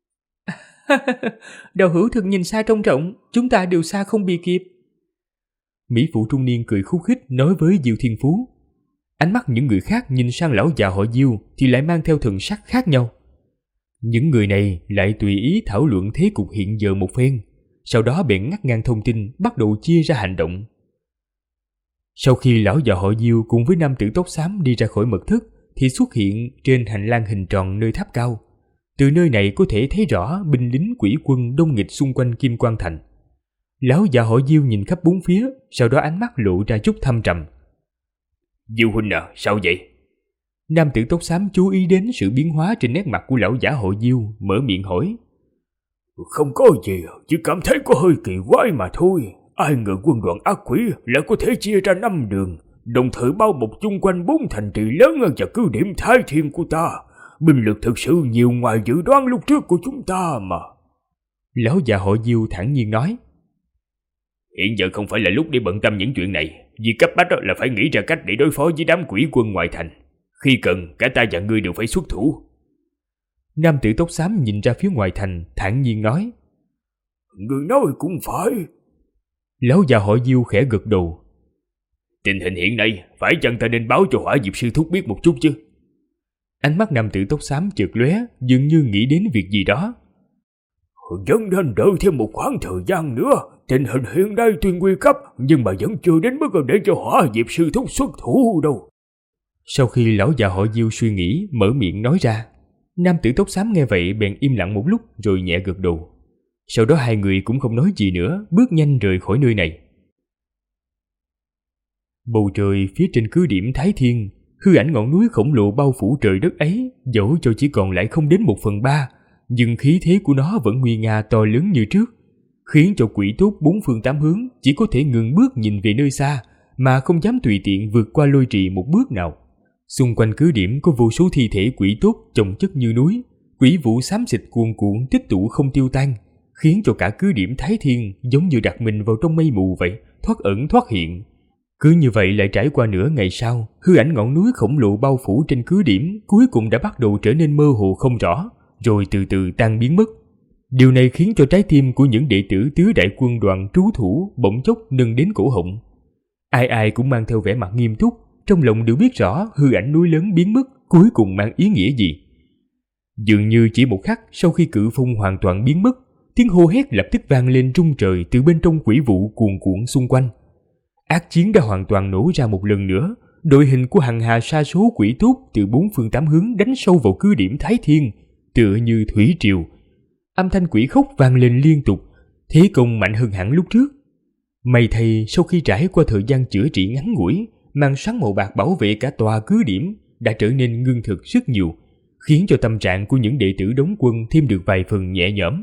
Đạo hữu thực nhìn xa trông rộng, chúng ta đều xa không bị kịp. Mỹ phụ trung niên cười khúc khích nói với Diêu Thiên Phú. Ánh mắt những người khác nhìn sang lão già họ Diêu thì lại mang theo thần sắc khác nhau. Những người này lại tùy ý thảo luận thế cục hiện giờ một phen, sau đó bèn ngắt ngang thông tin, bắt đầu chia ra hành động. Sau khi lão già họ Diêu cùng với nam tử tóc xám đi ra khỏi mật thất thì xuất hiện trên hành lang hình tròn nơi tháp cao. Từ nơi này có thể thấy rõ binh lính quỷ quân đông nghịt xung quanh Kim Quan Thành. Lão già họ Diêu nhìn khắp bốn phía, sau đó ánh mắt lộ ra chút thâm trầm. Diêu huynh à, sao vậy? Nam tử tóc xám chú ý đến sự biến hóa trên nét mặt của lão giả họ Diêu, mở miệng hỏi. Không có gì, chỉ cảm thấy có hơi kỳ quái mà thôi. Ai ngờ quân đoàn ác quỷ lại có thể chia ra 5 đường, đồng thời bao bọc chung quanh 4 thành trì lớn và cứ điểm Thái Thiên của ta. Binh lực thực sự nhiều ngoài dự đoán lúc trước của chúng ta mà. Lão già họ Diêu thản nhiên nói. Hiện giờ không phải là lúc để bận tâm những chuyện này. Việc cấp bách là phải nghĩ ra cách để đối phó với đám quỷ quân ngoài thành. Khi cần, cả ta và ngươi đều phải xuất thủ. Nam tử tóc xám nhìn ra phía ngoài thành, thản nhiên nói. Ngươi nói cũng phải. Lão già họ Diêu khẽ gật đầu. Tình hình hiện nay, phải chăng ta nên báo cho Hỏa Diệp Sư Thúc biết một chút chứ? Ánh mắt nam tử tóc xám chợt lóe, dường như nghĩ đến việc gì đó. Vẫn nên đợi thêm một khoảng thời gian nữa. Tình hình hiện nay tuy nguy cấp, nhưng mà vẫn chưa đến mức để cho Hỏa Diệp Sư Thúc xuất thủ đâu. Sau khi lão già họ Diêu suy nghĩ, mở miệng nói ra. Nam tử tóc xám nghe vậy bèn im lặng một lúc rồi nhẹ gật đầu. Sau đó hai người cũng không nói gì nữa, bước nhanh rời khỏi nơi này. Bầu trời phía trên cứ điểm Thái Thiên, hư ảnh ngọn núi khổng lồ bao phủ trời đất ấy, dẫu cho chỉ còn lại không đến 1/3, nhưng khí thế của nó vẫn nguy nga to lớn như trước, khiến cho quỷ tốt 4 phương 8 hướng chỉ có thể ngừng bước nhìn về nơi xa, mà không dám tùy tiện vượt qua lôi trì một bước nào. Xung quanh cứ điểm có vô số thi thể quỷ tốt chồng chất như núi, quỷ vụ xám xịt cuồn cuộn tích tụ không tiêu tan, khiến cho cả cứ điểm Thái Thiên giống như đặt mình vào trong mây mù vậy, thoát ẩn thoát hiện. Cứ như vậy lại trải qua nửa ngày sau, hư ảnh ngọn núi khổng lồ bao phủ trên cứ điểm cuối cùng đã bắt đầu trở nên mơ hồ không rõ, rồi từ từ tan biến mất. Điều này khiến cho trái tim của những đệ tử tứ đại quân đoàn trú thủ bỗng chốc nâng đến cổ họng. Ai ai cũng mang theo vẻ mặt nghiêm túc, trong lòng đều biết rõ hư ảnh núi lớn biến mất cuối cùng mang ý nghĩa gì. Dường như chỉ một khắc sau khi cự phong hoàn toàn biến mất, tiếng hô hét lập tức vang lên rung trời từ bên trong quỷ vụ cuồn cuộn xung quanh. Ác chiến đã hoàn toàn nổ ra một lần nữa, đội hình của hằng hà sa số quỷ tốt từ bốn phương tám hướng đánh sâu vào cứ điểm Thái Thiên, tựa như thủy triều. Âm thanh quỷ khóc vang lên liên tục, thế công mạnh hơn hẳn lúc trước. May thay sau khi trải qua thời gian chữa trị ngắn ngủi, màn sáng màu bạc bảo vệ cả tòa cứ điểm đã trở nên ngưng thực rất nhiều, khiến cho tâm trạng của những đệ tử đóng quân thêm được vài phần nhẹ nhõm.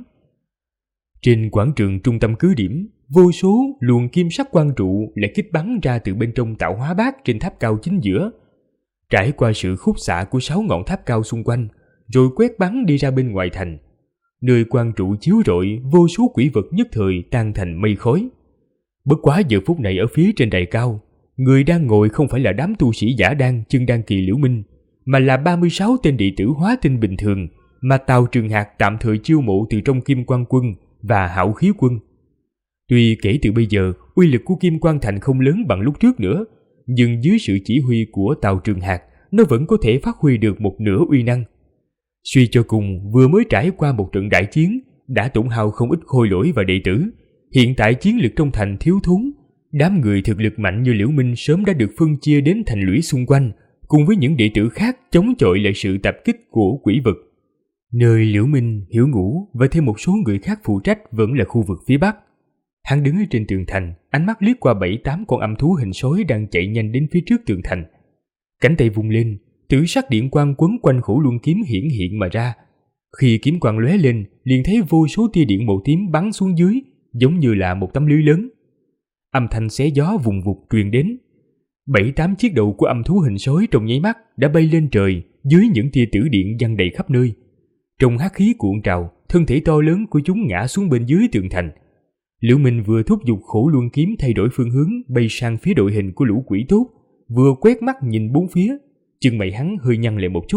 Trên quảng trường trung tâm cứ điểm, vô số luồng kim sắc quang trụ lại kích bắn ra từ bên trong tạo hóa bát trên tháp cao chính giữa, trải qua sự khúc xạ của 6 ngọn tháp cao xung quanh, rồi quét bắn đi ra bên ngoài thành. Nơi quang trụ chiếu rọi, vô số quỷ vật nhất thời tan thành mây khói. Bất quá giờ phút này ở phía trên đài cao, người đang ngồi không phải là đám tu sĩ giả đan chân đan kỳ Liễu Minh, mà là 36 tên đệ tử hóa tinh bình thường mà Tào Trường Hạc tạm thời chiêu mộ từ trong Kim Quang quân và Hạo Khí quân. Tuy kể từ bây giờ uy lực của Kim Quang thành không lớn bằng lúc trước nữa, nhưng dưới sự chỉ huy của Tào Trường Hạc, nó vẫn có thể phát huy được một nửa uy năng. Suy cho cùng, vừa mới trải qua một trận đại chiến, đã tổn hao không ít khôi lỗi và đệ tử. Hiện tại chiến lực trong thành thiếu thốn, đám người thực lực mạnh như Liễu Minh sớm đã được phân chia đến thành lũy xung quanh, cùng với những đệ tử khác chống chọi lại sự tập kích của quỷ vật. Nơi Liễu Minh, Hiểu Ngũ và thêm một số người khác phụ trách vẫn là khu vực phía bắc. Hắn đứng ở trên tường thành, ánh mắt liếc qua 7-8 con âm thú hình sói đang chạy nhanh đến phía trước tường thành. Cánh tay vung lên, tử sắc điện quang quấn quanh khổ luân kiếm hiển hiện mà ra. Khi kiếm quang lóe lên, liền thấy vô số tia điện màu tím bắn xuống dưới, giống như là một tấm lưới lớn. Âm thanh xé gió vùng vụt truyền đến. 7-8 chiếc đầu của âm thú hình sói trong nháy mắt đã bay lên trời dưới những tia tử điện văng đầy khắp nơi. Trong hắc khí cuộn trào, thân thể to lớn của chúng ngã xuống bên dưới tường thành. Liễu Minh vừa thúc giục khổ luân kiếm thay đổi phương hướng bay sang phía đội hình của lũ quỷ tốt, vừa quét mắt nhìn bốn phía, chân mày hắn hơi nhăn lại một chút.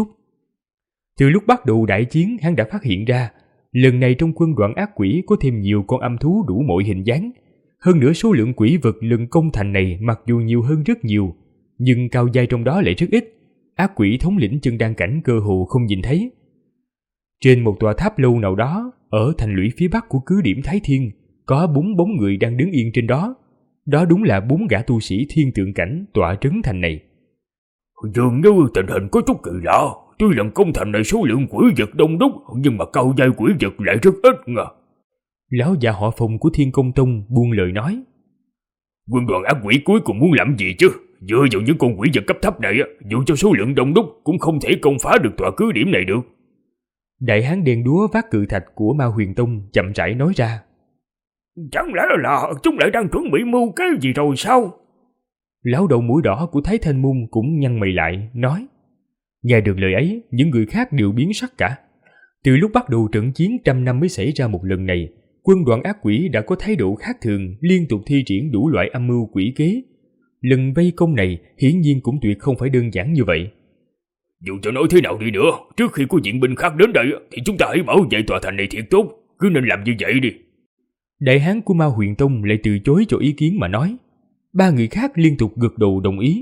Từ lúc bắt đầu đại chiến, hắn đã phát hiện ra, lần này trong quân đoàn ác quỷ có thêm nhiều con âm thú đủ mọi hình dáng. Hơn nữa số lượng quỷ vật lần công thành này mặc dù nhiều hơn rất nhiều, nhưng cao giai trong đó lại rất ít. Ác quỷ thống lĩnh chân đan cảnh cơ hồ không nhìn thấy. Trên một tòa tháp lâu nào đó, ở thành lũy phía bắc của cứ điểm Thái Thiên, có 4 bóng người đang đứng yên trên đó. Đó đúng là 4 gã tu sĩ thiên tượng cảnh tọa trấn thành này. Dường như tình hình có chút kỳ lạ. Tuy lần công thành này số lượng quỷ vật đông đúc, nhưng mà cao giai quỷ vật lại rất ít ngờ. Lão già họ Phùng của Thiên Công Tông buông lời nói. Quân đoàn ác quỷ cuối cùng muốn làm gì chứ? Dựa vào những con quỷ vật cấp thấp này, dù cho số lượng đông đúc cũng không thể công phá được tòa cứ điểm này được. Đại hán đen đúa vác cự thạch của Ma Huyền Tông chậm rãi nói ra. Chẳng lẽ là chúng lại đang chuẩn bị mưu cái gì rồi sao? Lão đầu mũi đỏ của Thái Thanh Môn cũng nhăn mày lại, nói. Nghe được lời ấy, những người khác đều biến sắc cả. Từ lúc bắt đầu trận chiến 100 năm mới xảy ra một lần này, quân đoàn ác quỷ đã có thái độ khác thường, liên tục thi triển đủ loại âm mưu quỷ kế. Lần vây công này hiển nhiên cũng tuyệt không phải đơn giản như vậy. Dù cho nói thế nào đi nữa, trước khi có viện binh khác đến đây thì chúng ta hãy bảo vệ tòa thành này thiệt tốt, cứ nên làm như vậy đi. Đại hán của Ma Huyền Tông lại từ chối cho ý kiến mà nói. 3 người khác liên tục gật đầu đồng ý.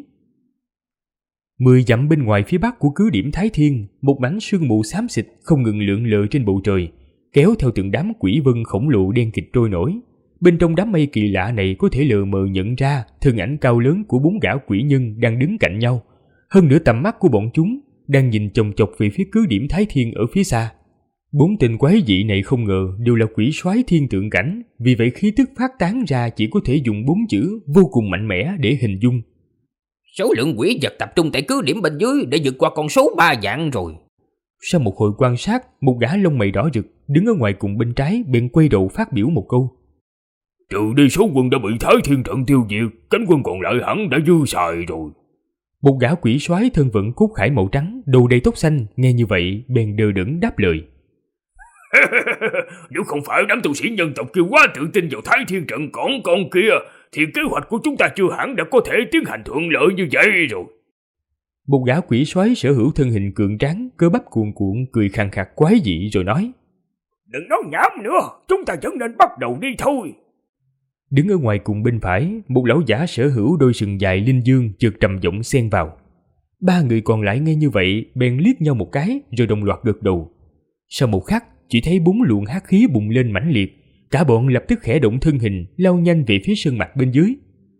10 dặm bên ngoài phía bắc của cứ điểm Thái Thiên, một mảnh sương mù xám xịt không ngừng lượn lờ trên bầu trời, kéo theo từng đám quỷ vân khổng lồ đen kịt trôi nổi. Bên trong đám mây kỳ lạ này có thể lờ mờ nhận ra thân ảnh cao lớn của 4 gã quỷ nhân đang đứng cạnh nhau. Hơn nữa tầm mắt của bọn chúng đang nhìn chòng chọc về phía cứ điểm Thái Thiên ở phía xa. 4 tên quái dị này không ngờ đều là quỷ soái thiên tượng cảnh, vì vậy khí tức phát tán ra chỉ có thể dùng 4 chữ vô cùng mạnh mẽ để hình dung. Số lượng quỷ vật tập trung tại cứ điểm bên dưới đã vượt qua con số 3 vạn rồi. Sau một hồi quan sát, một gã lông mày đỏ rực đứng ở ngoài cùng bên trái bèn quay đầu phát biểu một câu. Trừ đi số quân đã bị Thái Thiên trận tiêu diệt, cánh quân còn lại hẳn đã dư xài rồi. Một gã quỷ soái thân vận cốt khải màu trắng, đầu đầy tóc xanh, nghe như vậy bèn đờ đẫn đáp lời. Nếu không phải đám tu sĩ nhân tộc kia quá tự tin vào Thái Thiên trận còn con kia, thì kế hoạch của chúng ta chưa hẳn đã có thể tiến hành thuận lợi như vậy rồi. Một gã quỷ soái sở hữu thân hình cường tráng, cơ bắp cuồn cuộn, cười khàn khạc quái dị rồi nói: Đừng nói nhảm nữa, chúng ta vẫn nên bắt đầu đi thôi. Đứng ở ngoài cùng bên phải, một lão giả sở hữu đôi sừng dài linh dương chợt trầm giọng xen vào. Ba người còn lại nghe như vậy bèn liếc nhau một cái rồi đồng loạt gật đầu. Sau một khắc, chỉ thấy 4 luồng hắc khí bùng lên mãnh liệt, cả bọn lập tức khẽ động thân hình, lao nhanh về phía sơn mạch bên dưới.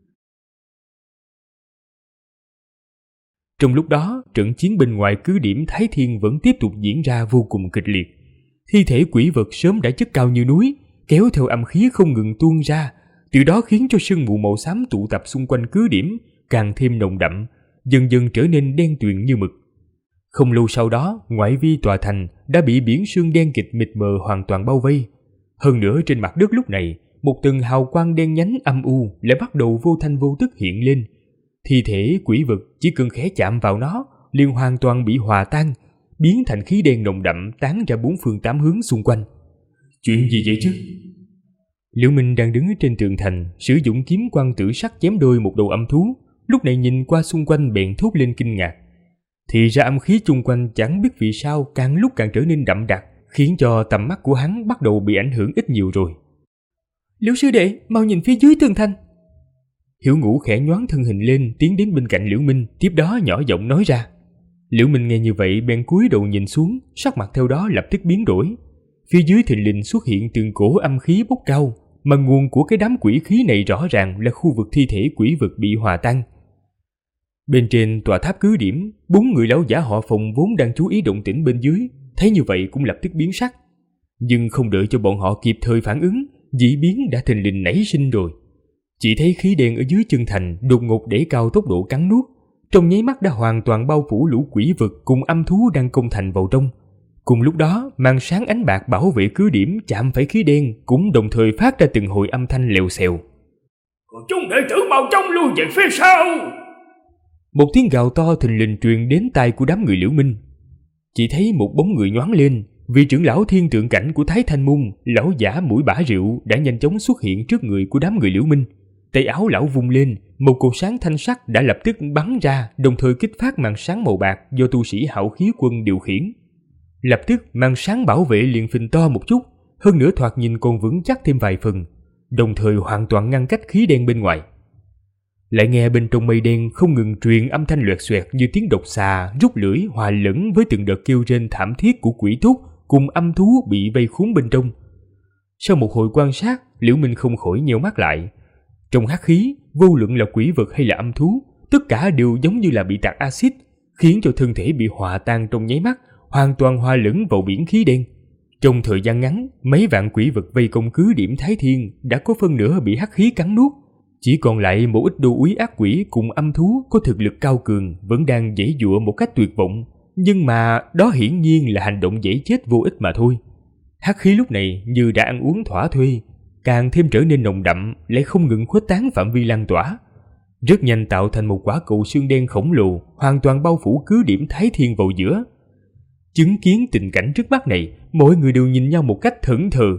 Trong lúc đó, trận chiến bên ngoài cứ điểm Thái Thiên vẫn tiếp tục diễn ra vô cùng kịch liệt. Thi thể quỷ vật sớm đã chất cao như núi, kéo theo âm khí không ngừng tuôn ra, từ đó khiến cho sương mù màu xám tụ tập xung quanh cứ điểm càng thêm nồng đậm, dần dần trở nên đen tuyền như mực. Không lâu sau đó, ngoại vi tòa thành đã bị biển sương đen kịt mịt mờ hoàn toàn bao vây. Hơn nữa trên mặt đất lúc này, một tầng hào quang đen nhánh âm u lại bắt đầu vô thanh vô tức hiện lên. Thi thể quỷ vật chỉ cần khẽ chạm vào nó liền hoàn toàn bị hòa tan, biến thành khí đen nồng đậm tán ra 4 phương 8 hướng xung quanh. Chuyện gì vậy chứ? Liễu Minh đang đứng trên tường thành, sử dụng kiếm quang tử sắc chém đôi một đầu âm thú, lúc này nhìn qua xung quanh bèn thốt lên kinh ngạc. Thì ra âm khí chung quanh chẳng biết vì sao càng lúc càng trở nên đậm đặc, khiến cho tầm mắt của hắn bắt đầu bị ảnh hưởng ít nhiều rồi. Liễu sư đệ, mau nhìn phía dưới tường thành. Hiểu Ngũ khẽ nhoáng thân hình lên, tiến đến bên cạnh Liễu Minh, tiếp đó nhỏ giọng nói ra. Liễu Minh nghe như vậy bèn cúi đầu nhìn xuống, sắc mặt theo đó lập tức biến đổi. Phía dưới thình lình xuất hiện từng cổ âm khí bốc cao, mà nguồn của cái đám quỷ khí này rõ ràng là khu vực thi thể quỷ vật bị hòa tan. Bên trên tòa tháp cứ điểm, 4 người lão giả họ Phòng vốn đang chú ý động tĩnh bên dưới, thấy như vậy cũng lập tức biến sắc. Nhưng không đợi cho bọn họ kịp thời phản ứng, dị biến đã thình lình nảy sinh rồi. Chỉ thấy khí đen ở dưới chân thành đột ngột đẩy cao tốc độ cắn nuốt, trong nháy mắt đã hoàn toàn bao phủ lũ quỷ vật cùng âm thú đang công thành vào trong. Cùng lúc đó, màn sáng ánh bạc bảo vệ cứ điểm chạm phải khí đen cũng đồng thời phát ra từng hồi âm thanh lèo xèo. Chúng đệ tử mau chóng lui về phía sau! Một tiếng gào to thình lình truyền đến tai của đám người Liễu Minh. Chỉ thấy một bóng người nhoáng lên, vị trưởng lão thiên tượng cảnh của Thái Thanh Môn, lão giả mũi bả rượu đã nhanh chóng xuất hiện trước người của đám người Liễu Minh. Tay áo lão vung lên, một cột sáng thanh sắc đã lập tức bắn ra, đồng thời kích phát màn sáng màu bạc do tu sĩ Hạo Khí Quân điều khiển. Lập tức màn sáng bảo vệ liền phình to một chút, hơn nữa thoạt nhìn còn vững chắc thêm vài phần, đồng thời hoàn toàn ngăn cách khí đen bên ngoài. Lại nghe bên trong mây đen không ngừng truyền âm thanh loẹt xoẹt như tiếng độc xà rút lưỡi hòa lẫn với từng đợt kêu rên thảm thiết của quỷ thúc cùng âm thú bị vây khốn bên trong. Sau một hồi quan sát, Liễu Minh không khỏi nheo mắt lại. Trong hắc khí, vô luận là quỷ vật hay là âm thú, tất cả đều giống như là bị tạt axit, khiến cho thân thể bị hòa tan trong nháy mắt, hoàn toàn hòa lẫn vào biển khí đen. Trong thời gian ngắn, mấy vạn quỷ vật vây công cứ điểm Thái Thiên đã có phân nửa bị hắc khí cắn nuốt, chỉ còn lại một ít đô úy ác quỷ cùng âm thú có thực lực cao cường vẫn đang giãy giụa một cách tuyệt vọng, nhưng mà đó hiển nhiên là hành động dễ chết vô ích mà thôi. Hắc khí lúc này như đã ăn uống thỏa thuê, càng thêm trở nên nồng đậm, lại không ngừng khuếch tán phạm vi lan tỏa, rất nhanh tạo thành một quả cầu xương đen khổng lồ, hoàn toàn bao phủ cứ điểm Thái Thiên vào giữa. Chứng kiến tình cảnh trước mắt này, mọi người đều nhìn nhau một cách thẫn thờ.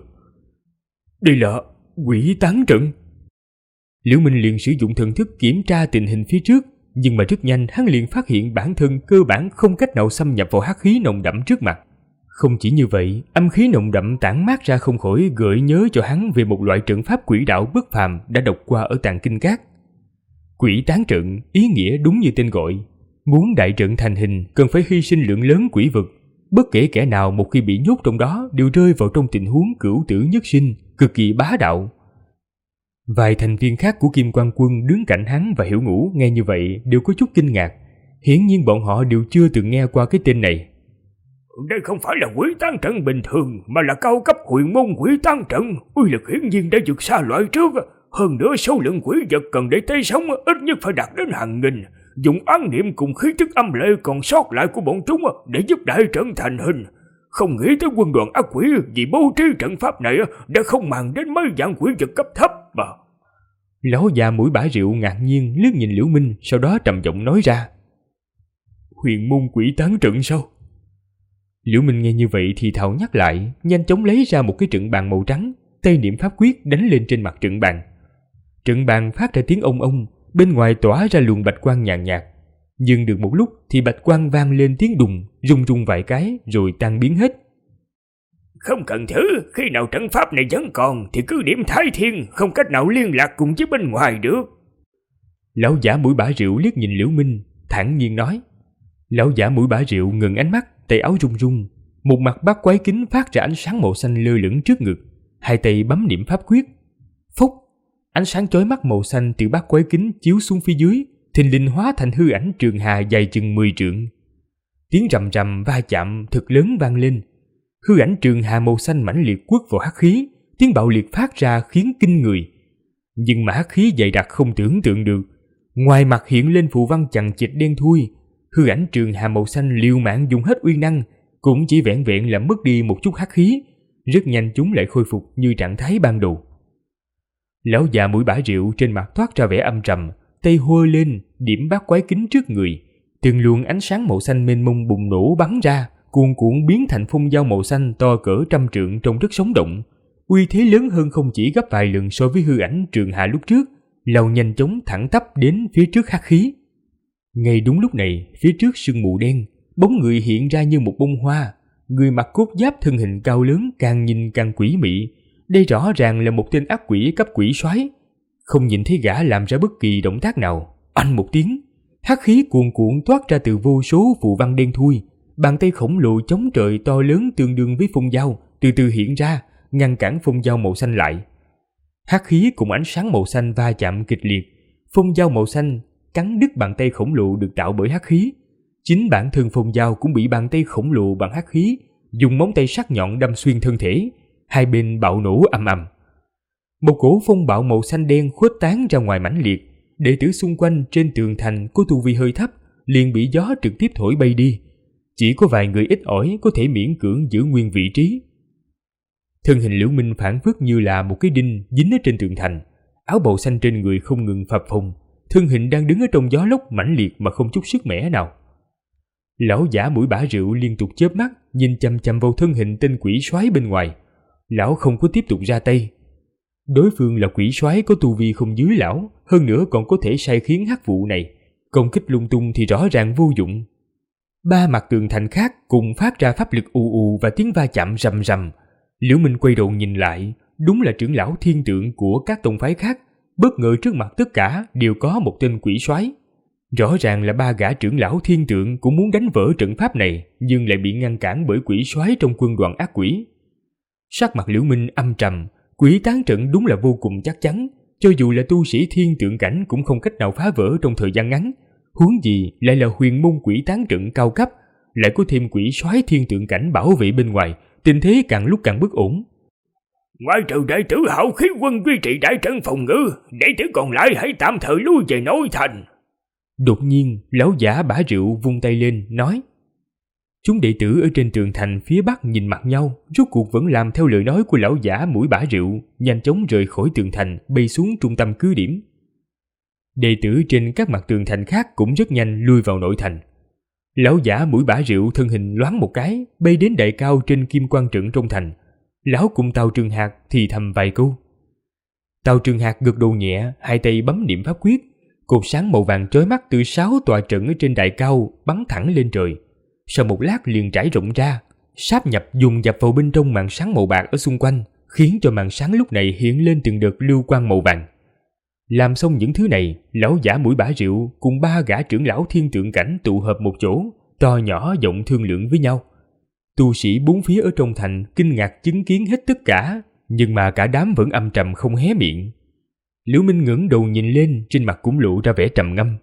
Đây là quỷ tán trận. Liễu Minh liền sử dụng thần thức kiểm tra tình hình phía trước, nhưng mà rất nhanh hắn liền phát hiện bản thân cơ bản không cách nào xâm nhập vào hắc khí nồng đậm trước mặt. Không chỉ như vậy, âm khí nồng đậm tản mát ra không khỏi gợi nhớ cho hắn về một loại trận pháp quỷ đạo bất phàm đã đọc qua ở Tàng Kinh Các. Quỷ tán trận, ý nghĩa đúng như tên gọi. Muốn đại trận thành hình cần phải hy sinh lượng lớn quỷ vật. Bất kể kẻ nào một khi bị nhốt trong đó đều rơi vào trong tình huống cửu tử nhất sinh, cực kỳ bá đạo. Vài thành viên khác của Kim Quang Quân đứng cạnh hắn và Hiểu Ngũ nghe như vậy đều có chút kinh ngạc. Hiển nhiên bọn họ đều chưa từng nghe qua cái tên này. Đây không phải là quỷ tán trận bình thường, mà là cao cấp huyền môn quỷ tán trận, uy lực hiển nhiên đã vượt xa loại trước. Hơn nữa số lượng quỷ vật cần để tế sống ít nhất phải đạt đến hàng nghìn. Dùng án niệm cùng khí tức âm lệ còn sót lại của bọn chúng để giúp đại trận thành hình. Không nghĩ tới quân đoàn ác quỷ vì bố trí trận pháp này đã không màng đến mấy vạn quỷ vật cấp thấp mà. Lão già mũi bả rượu ngạc nhiên liếc nhìn Liễu Minh, sau đó trầm giọng nói ra. Huyền môn quỷ tán trận sao? Liễu Minh nghe như vậy thì thào nhắc lại, nhanh chóng lấy ra một cái trận bàn màu trắng, tay niệm pháp quyết đánh lên trên mặt trận bàn. Trận bàn phát ra tiếng ông ông, bên ngoài tỏa ra luồng bạch quang nhàn nhạt. Nhưng được một lúc thì bạch quang vang lên tiếng đùng, rung rung vài cái rồi tan biến hết. Không cần thử, khi nào trận pháp này vẫn còn thì cứ điểm Thái Thiên không cách nào liên lạc cùng với bên ngoài được. Lão giả mũi bả rượu liếc nhìn Liễu Minh, thản nhiên nói. Lão giả mũi bả rượu ngừng ánh mắt, tay áo rung rung, một mặt bát quái kính phát ra ánh sáng màu xanh lơ lửng trước ngực, hai tay bấm niệm pháp quyết. Phúc, ánh sáng chói mắt màu xanh từ bát quái kính chiếu xuống phía dưới, thình lình hóa thành hư ảnh trường hà dài chừng 10 trượng. Tiếng rầm rầm va chạm thật lớn vang lên. Hư ảnh trường hà màu xanh mãnh liệt quất vào hắc khí, tiếng bạo liệt phát ra khiến kinh người. Nhưng mà hắc khí dày đặc không tưởng tượng được, ngoài mặt hiện lên phù văn chằng chịt đen thui. Hư ảnh trường hà màu xanh liều mạng dùng hết uy năng, cũng chỉ vẹn vẹn làm mất đi một chút hắc khí, rất nhanh chúng lại khôi phục như trạng thái ban đầu. Lão già mũi bả rượu trên mặt toát ra vẻ âm trầm, tay hô lên điểm bát quái kính trước người, từng luồng ánh sáng màu xanh mênh mông bùng nổ bắn ra, cuồn cuộn biến thành phong dao màu xanh to cỡ 100 trượng trông rất sống động, uy thế lớn hơn không chỉ gấp vài lần so với hư ảnh trường hà lúc trước, lao nhanh chóng thẳng tắp đến phía trước hắc khí. Ngay đúng lúc này, phía trước sương mù đen, bóng người hiện ra như một bông hoa, người mặc cốt giáp thân hình cao lớn càng nhìn càng quỷ mị, đây rõ ràng là một tên ác quỷ cấp quỷ soái. Không nhìn thấy gã làm ra bất kỳ động tác nào, oanh một tiếng, hắc khí cuồn cuộn toát ra từ vô số phù văn đen thui, bàn tay khổng lồ chống trời to lớn tương đương với phong dao từ từ hiện ra, ngăn cản phong dao màu xanh lại. Hắc khí cùng ánh sáng màu xanh va chạm kịch liệt, phong dao màu xanh cắn đứt bàn tay khổng lồ được tạo bởi hắc khí. Chính bản thân phong dao cũng bị bàn tay khổng lồ bằng hắc khí dùng móng tay sắc nhọn đâm xuyên thân thể, hai bên bạo nổ ầm ầm. Một cổ phong bạo màu xanh đen khuếch tán ra ngoài mãnh liệt, đệ tử xung quanh trên tường thành có tu vi hơi thấp liền bị gió trực tiếp thổi bay đi, chỉ có vài người ít ỏi có thể miễn cưỡng giữ nguyên vị trí. Thân hình Liễu Minh phảng phất như là một cái đinh dính ở trên tường thành, áo bào xanh trên người không ngừng phập phồng, thân hình đang đứng ở trong gió lốc mãnh liệt mà không chút sức mẻ nào. Lão giả mũi bả rượu liên tục chớp mắt nhìn chằm chằm vào thân hình tên quỷ soái bên ngoài. Lão không có tiếp tục ra tay. Đối phương là quỷ soái có tu vi không dưới lão, hơn nữa còn có thể sai khiến hắc vụ này, công kích lung tung thì rõ ràng vô dụng. Ba mặt tường thành khác cùng phát ra pháp lực ù ù và tiếng va chạm rầm rầm. Liễu Minh quay đầu nhìn lại, đúng là trưởng lão thiên tượng của các tông phái khác, bất ngờ trước mặt tất cả đều có một tên quỷ soái. Rõ ràng là ba gã trưởng lão thiên tượng cũng muốn đánh vỡ trận pháp này, nhưng lại bị ngăn cản bởi quỷ soái trong quân đoàn ác quỷ. Sắc mặt Liễu Minh âm trầm, quỷ tán trận đúng là vô cùng chắc chắn, cho dù là tu sĩ thiên tượng cảnh cũng không cách nào phá vỡ trong thời gian ngắn, huống gì lại là huyền môn quỷ tán trận cao cấp, lại có thêm quỷ soái thiên tượng cảnh bảo vệ bên ngoài, tình thế càng lúc càng bất ổn. Ngoại trừ đệ tử Hạo Khí Quân duy trì đại trận phòng ngự, đệ tử còn lại hãy tạm thời lui về nội thành. Đột nhiên, lão giả bả rượu vung tay lên, nói. Chúng đệ tử ở trên tường thành phía bắc nhìn mặt nhau, rốt cuộc vẫn làm theo lời nói của lão giả mũi bả rượu, nhanh chóng rời khỏi tường thành, bay xuống trung tâm cứ điểm. Đệ tử trên các mặt tường thành khác cũng rất nhanh lui vào nội thành. Lão giả mũi bả rượu thân hình loáng một cái, bay đến đại cao trên kim quan trận trong thành. Lão cùng Tào Trường Hạc thì thầm vài câu. Tào Trường Hạc gật đầu nhẹ, hai tay bấm niệm pháp quyết, cột sáng màu vàng chói mắt từ 6 tòa trận ở trên đại cao bắn thẳng lên trời. Sau một lát liền trải rộng ra, sáp nhập dùng dập vào bên trong màn sáng màu bạc ở xung quanh, khiến cho màn sáng lúc này hiện lên từng đợt lưu quang màu vàng. Làm xong những thứ này, lão giả mũi bả rượu cùng ba gã trưởng lão thiên tượng cảnh tụ hợp một chỗ, to nhỏ giọng thương lượng với nhau. Tu sĩ bốn phía ở trong thành kinh ngạc chứng kiến hết tất cả, nhưng mà cả đám vẫn âm trầm không hé miệng. Liễu Minh ngẩng đầu nhìn lên, trên mặt cũng lộ ra vẻ trầm ngâm.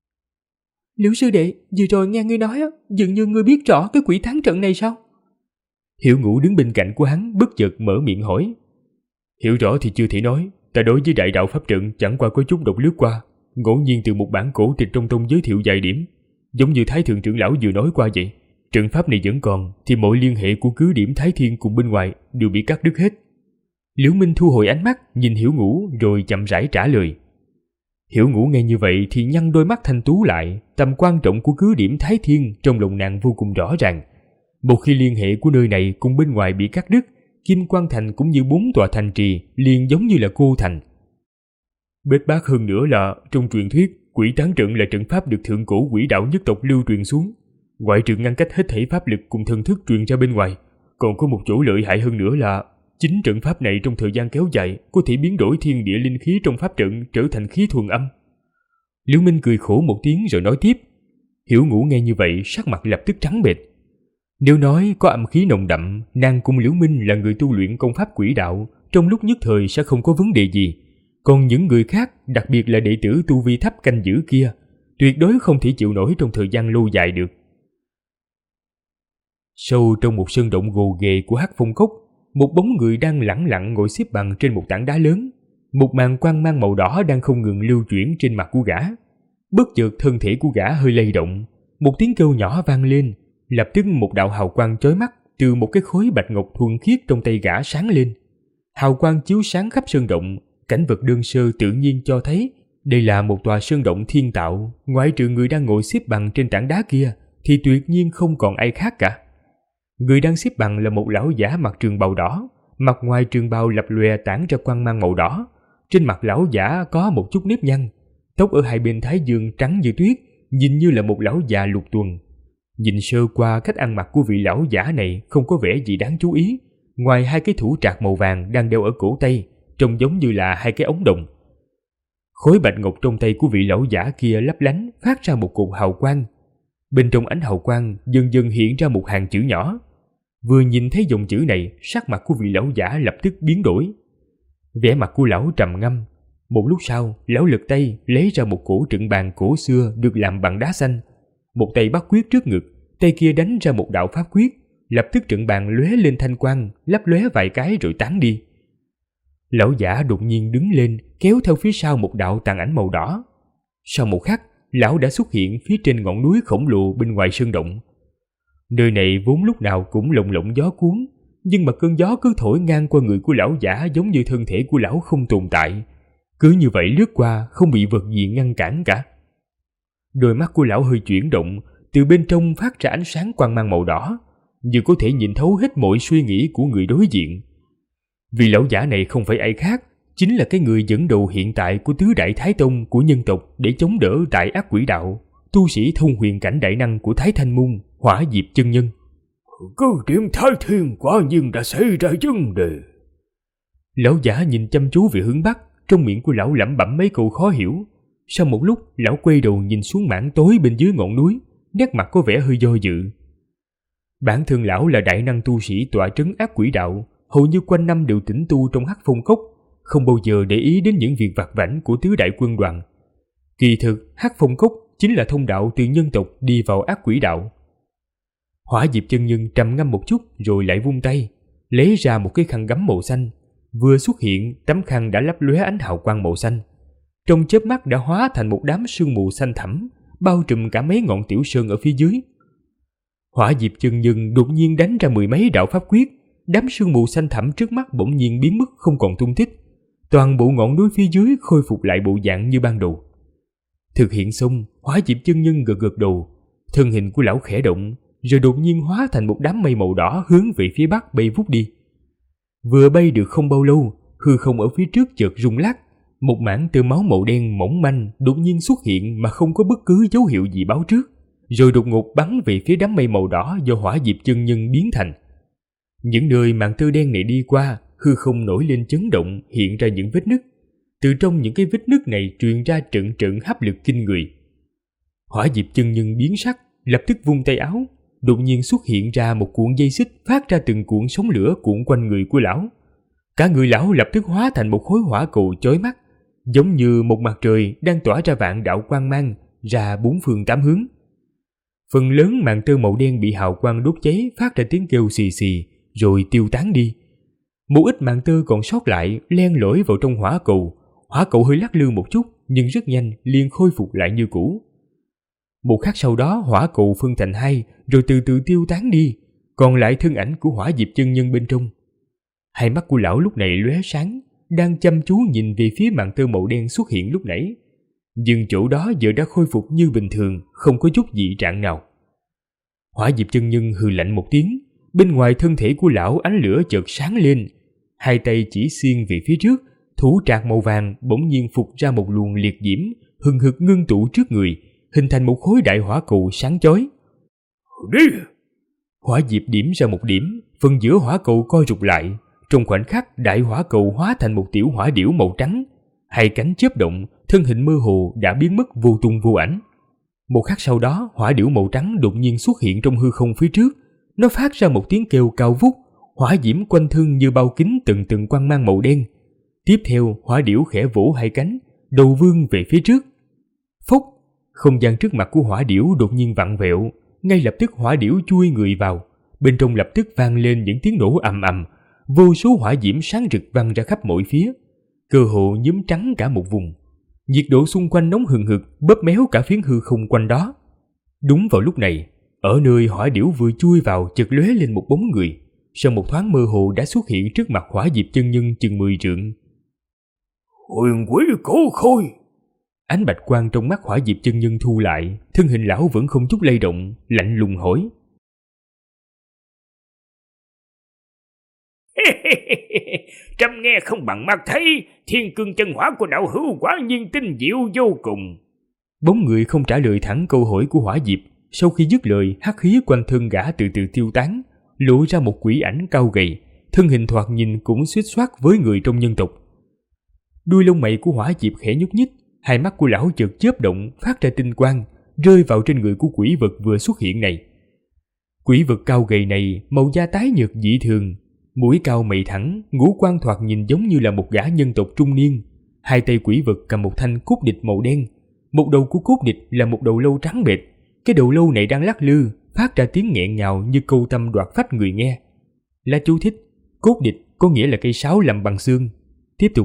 Liễu sư đệ, vừa rồi nghe ngươi nói, dường như ngươi biết rõ cái quỷ tán trận này sao? Hiểu Ngũ đứng bên cạnh của hắn bất chợt mở miệng hỏi. Hiểu rõ thì chưa thể nói, ta đối với đại đạo pháp trận chẳng qua có chút đọc lướt qua, ngẫu nhiên từ một bản cổ tịch trong tông giới thiệu vài điểm, giống như Thái thượng trưởng lão vừa nói qua vậy. Trận pháp này vẫn còn, thì mọi liên hệ của cứ điểm Thái Thiên cùng bên ngoài đều bị cắt đứt hết. Liễu Minh thu hồi ánh mắt, nhìn Hiểu Ngũ rồi chậm rãi trả lời. Hiểu Ngũ nghe như vậy thì nhăn đôi mắt thanh tú lại, tầm quan trọng của cứ điểm Thái Thiên trong lòng nàng vô cùng rõ ràng. Một khi liên hệ của nơi này cùng bên ngoài bị cắt đứt, Kim Quan Thành cũng như 4 tòa thành trì liền giống như là cô thành. Bết bát hơn nữa là trong truyền thuyết, Quỷ Tán Trận là trận pháp được thượng cổ quỷ đạo nhất tộc lưu truyền xuống, ngoại trừ ngăn cách hết thảy pháp lực cùng thần thức truyền ra bên ngoài, còn có một chỗ lợi hại hơn nữa là chính trận pháp này trong thời gian kéo dài có thể biến đổi thiên địa linh khí trong pháp trận trở thành khí thuần âm. Liễu Minh cười khổ một tiếng rồi nói tiếp. Hiểu Ngũ nghe như vậy sắc mặt lập tức trắng bệch. Nếu nói có âm khí nồng đậm, nàng cùng Liễu Minh là người tu luyện công pháp quỷ đạo, trong lúc nhất thời sẽ không có vấn đề gì. Còn những người khác, đặc biệt là đệ tử tu vi thấp canh giữ kia, tuyệt đối không thể chịu nổi trong thời gian lâu dài được. Sâu trong một sơn động gồ ghề của Hắc Phong Cốc, một bóng người đang lẳng lặng ngồi xếp bằng trên một tảng đá lớn. Một màn quang mang màu đỏ đang không ngừng lưu chuyển trên mặt của gã. Bất chợt thân thể của gã hơi lay động, một tiếng kêu nhỏ vang lên, lập tức một đạo hào quang chói mắt từ một cái khối bạch ngọc thuần khiết trong tay gã sáng lên. Hào quang chiếu sáng khắp sơn động, cảnh vật đơn sơ tự nhiên cho thấy đây là một tòa sơn động thiên tạo, ngoại trừ người đang ngồi xếp bằng trên tảng đá kia thì tuyệt nhiên không còn ai khác cả. Người đang xếp bằng là một lão giả mặc trường bào đỏ, mặt ngoài trường bào lập lòe tản ra quang mang màu đỏ. Trên mặt lão giả có một chút nếp nhăn, tóc ở hai bên thái dương trắng như tuyết, nhìn như là một lão già lục tuần. Nhìn sơ qua cách ăn mặc của vị lão giả này không có vẻ gì đáng chú ý, ngoài hai cái thủ trạc màu vàng đang đeo ở cổ tay, trông giống như là hai cái ống đồng. Khối bạch ngọc trong tay của vị lão giả kia lấp lánh, phát ra một cột hào quang. Bên trong ánh hào quang dần dần hiện ra một hàng chữ nhỏ. Vừa nhìn thấy dòng chữ này, sắc mặt của vị lão giả lập tức biến đổi. Vẻ mặt của lão trầm ngâm. Một lúc sau, lão lật tay lấy ra một cổ trận bàn cổ xưa được làm bằng đá xanh. Một tay bắt quyết trước ngực, tay kia đánh ra một đạo pháp quyết. Lập tức trận bàn lóe lên thanh quang, lấp lóe vài cái rồi tán đi. Lão giả đột nhiên đứng lên, kéo theo phía sau một đạo tàn ảnh màu đỏ. Sau một khắc, lão đã xuất hiện phía trên ngọn núi khổng lồ bên ngoài sơn động. Nơi này vốn lúc nào cũng lồng lộng gió cuốn, nhưng mà cơn gió cứ thổi ngang qua người của lão giả giống như thân thể của lão không tồn tại. Cứ như vậy lướt qua, không bị vật gì ngăn cản cả. Đôi mắt của lão hơi chuyển động, từ bên trong phát ra ánh sáng quang mang màu đỏ, như có thể nhìn thấu hết mọi suy nghĩ của người đối diện. Vì lão giả này không phải ai khác, chính là cái người dẫn đầu hiện tại của tứ đại thái tông của nhân tộc để chống đỡ tại ác quỷ đạo, tu sĩ thông huyền cảnh đại năng của Thái Thanh Môn, Hỏa Diệp chân nhân. Cứ điểm Thái Thiên quả nhiên đã xảy ra vấn đề. Lão giả nhìn chăm chú về hướng bắc, trong miệng của lão lẩm bẩm mấy câu khó hiểu. Sau một lúc, lão quay đầu nhìn xuống mảng tối bên dưới ngọn núi, nét mặt có vẻ hơi do dự. Bản thân lão là đại năng tu sĩ tọa trấn ác quỷ đạo, hầu như quanh năm đều tĩnh tu trong Hắc Phong Cốc, không bao giờ để ý đến những việc vặt vãnh của tứ đại quân đoàn. Kỳ thực, Hắc Phong Cốc chính là thông đạo từ nhân tộc đi vào ác quỷ đạo. Hỏa Diệp chân nhân trầm ngâm một chút rồi lại vung tay, lấy ra một cái khăn gấm màu xanh. Vừa xuất hiện, tấm khăn đã lấp lóe ánh hào quang màu xanh. Trong chớp mắt đã hóa thành một đám sương mù xanh thẳm, bao trùm cả mấy ngọn tiểu sơn ở phía dưới. Hỏa Diệp chân nhân đột nhiên đánh ra 10 mấy đạo pháp quyết, đám sương mù xanh thẳm trước mắt bỗng nhiên biến mất không còn tung tích. Toàn bộ ngọn núi phía dưới khôi phục lại bộ dạng như ban đầu. Thực hiện xong, Hỏa Diệp chân nhân gật gật đầu, thân hình của lão khẽ động, rồi đột nhiên hóa thành một đám mây màu đỏ hướng về phía bắc bay vút đi. Vừa bay được không bao lâu, hư không ở phía trước chợt rung lắc, một mảng tơ máu màu đen mỏng manh đột nhiên xuất hiện mà không có bất cứ dấu hiệu gì báo trước, rồi đột ngột bắn về phía đám mây màu đỏ do Hỏa Diệp chân nhân biến thành. Những nơi mảng tơ đen này đi qua, hư không nổi lên chấn động, hiện ra những vết nứt. Từ trong những cái vết nứt này truyền ra trận trận hấp lực kinh người. Hỏa Diệp chân nhân biến sắc, lập tức vung tay áo, đột nhiên xuất hiện ra một cuộn dây xích phát ra từng cuộn sóng lửa cuộn quanh người của lão. Cả người lão lập tức hóa thành một khối hỏa cầu chói mắt, giống như một mặt trời đang tỏa ra vạn đạo quang mang ra bốn phương tám hướng. Phần lớn màn tơ màu đen bị hào quang đốt cháy phát ra tiếng kêu xì xì rồi tiêu tán đi. Một ít màn tơ còn sót lại len lỏi vào trong hỏa cầu hơi lắc lư một chút nhưng rất nhanh liền khôi phục lại như cũ. Một khắc sau đó hỏa cầu phân thành hai rồi từ từ tiêu tán đi, còn lại thân ảnh của Hỏa Diệp chân nhân bên trong. Hai mắt của lão lúc này lóe sáng, đang chăm chú nhìn về phía màn tơ màu đen xuất hiện lúc nãy. Nhưng chỗ đó giờ đã khôi phục như bình thường, không có chút dị trạng nào. Hỏa Diệp chân nhân hừ lạnh một tiếng, bên ngoài thân thể của lão ánh lửa chợt sáng lên, hai tay chỉ xiên về phía trước, thủ trạc màu vàng bỗng nhiên phục ra một luồng liệt diễm hừng hực ngưng tụ trước người, hình thành một khối đại hỏa cầu sáng chói. Đi! Hỏa Diệp điểm ra một điểm, phần giữa hỏa cầu co rụt lại, trong khoảnh khắc đại hỏa cầu hóa thành một tiểu hỏa điểu màu trắng, hai cánh chớp động, thân hình mơ hồ đã biến mất vô tung vô ảnh. Một khắc sau đó, hỏa điểu màu trắng đột nhiên xuất hiện trong hư không phía trước, nó phát ra một tiếng kêu cao vút, hỏa diễm quanh thân như bao kính từng từng quang mang màu đen. Tiếp theo, hỏa điểu khẽ vỗ hai cánh, đầu vươn về phía trước. Phốc, không gian trước mặt của hỏa điểu đột nhiên vặn vẹo, ngay lập tức hỏa điểu chui người vào, bên trong lập tức vang lên những tiếng nổ ầm ầm, vô số hỏa diễm sáng rực văng ra khắp mọi phía, cơ hồ nhuốm trắng cả một vùng. Nhiệt độ xung quanh nóng hừng hực, bóp méo cả phiến hư không quanh đó. Đúng vào lúc này, ở nơi hỏa điểu vừa chui vào chợt lóe lên một bóng người, sau một thoáng mơ hồ đã xuất hiện trước mặt Hỏa Diệp chân nhân chừng 10 trượng. Huyền Quý Cổ Khôi! Ánh bạch quang trong mắt Hỏa Diệp chân nhân thu lại, thân hình lão vẫn không chút lay động, lạnh lùng hỏi: Trăm nghe không bằng mắt thấy, thiên cương chân hỏa của đạo hữu quả nhiên tinh diệu vô cùng. Bóng người không trả lời thẳng câu hỏi của Hỏa Diệp, sau khi dứt lời, hắc khí quanh thân gã từ từ tiêu tán, lộ ra một quỷ ảnh cao gầy, thân hình thoạt nhìn cũng xuýt xoát với người trong nhân tộc. Đuôi lông mày của Hỏa Diệp khẽ nhúc nhích, hai mắt của lão chợt chớp động, phát ra tinh quang, rơi vào trên người của quỷ vật vừa xuất hiện này. Quỷ vật cao gầy này màu da tái nhợt dị thường, mũi cao mày thẳng, ngũ quan thoạt nhìn giống như là một gã nhân tộc trung niên. Hai tay quỷ vật cầm một thanh cốt địch màu đen, một đầu của cốt địch là một đầu lâu trắng bệch. Cái đầu lâu này đang lắc lư, phát ra tiếng nghẹn ngào như câu tâm đoạt phách người nghe. Là chú thích, cốt địch có nghĩa là cây sáo làm bằng xương. Tiếp tục: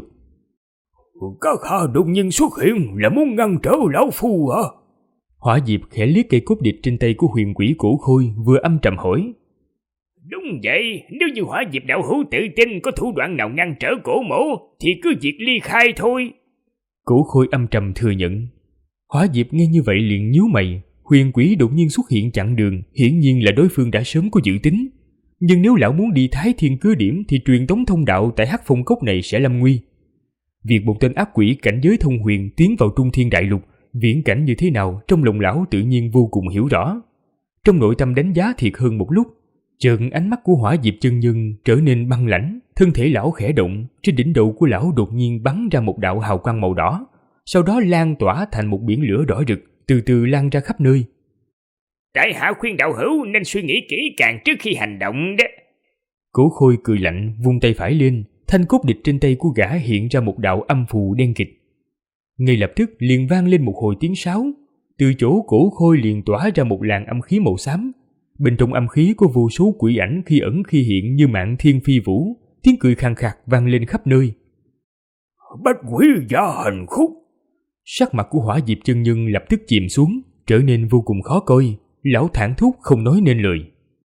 Các hạ đột nhiên xuất hiện là muốn ngăn trở lão phu hả? Hỏa Diệp khẽ liếc cây cốt địch trên tay của Huyền Quỷ Cổ Khôi, vừa âm trầm hỏi: Đúng vậy, nếu như Hỏa Diệp đạo hữu tự tin có thủ đoạn nào ngăn trở cổ mộ thì cứ việc ly khai thôi. Cổ Khôi âm trầm thừa nhận. Hỏa Diệp nghe như vậy liền nhíu mày. Huyền Quỷ đột nhiên xuất hiện chặn đường, hiển nhiên là đối phương đã sớm có dự tính. Nhưng nếu lão muốn đi Thái Thiên Cứ Điểm thì truyền tống thông đạo tại Hắc Phong Cốc này sẽ lâm nguy. Việc một tên ác quỷ cảnh giới thông huyền tiến vào Trung Thiên Đại Lục, viễn cảnh như thế nào trong lòng lão tự nhiên vô cùng hiểu rõ. Trong nội tâm đánh giá thiệt hơn một lúc, chợt ánh mắt của Hỏa Diệp chân nhân trở nên băng lãnh, thân thể lão khẽ động, trên đỉnh đầu của lão đột nhiên bắn ra một đạo hào quang màu đỏ, sau đó lan tỏa thành một biển lửa đỏ rực, từ từ lan ra khắp nơi. Tại hạ khuyên đạo hữu nên suy nghĩ kỹ càng trước khi hành động đó. Cổ Khôi cười lạnh, vung tay phải lên, thanh cốt địch trên tay của gã hiện ra một đạo âm phù đen kịt. Ngay lập tức liền vang lên một hồi tiếng sáo, từ chỗ Cổ Khôi liền tỏa ra một làn âm khí màu xám. Bên trong âm khí có vô số quỷ ảnh khi ẩn khi hiện như mạn thiên phi vũ, tiếng cười khàn khạc vang lên khắp nơi. Bách quỷ giả hành khúc! Sắc mặt của Hỏa Diệp chân nhân lập tức chìm xuống, trở nên vô cùng khó coi. Lão thảng thốt không nói nên lời.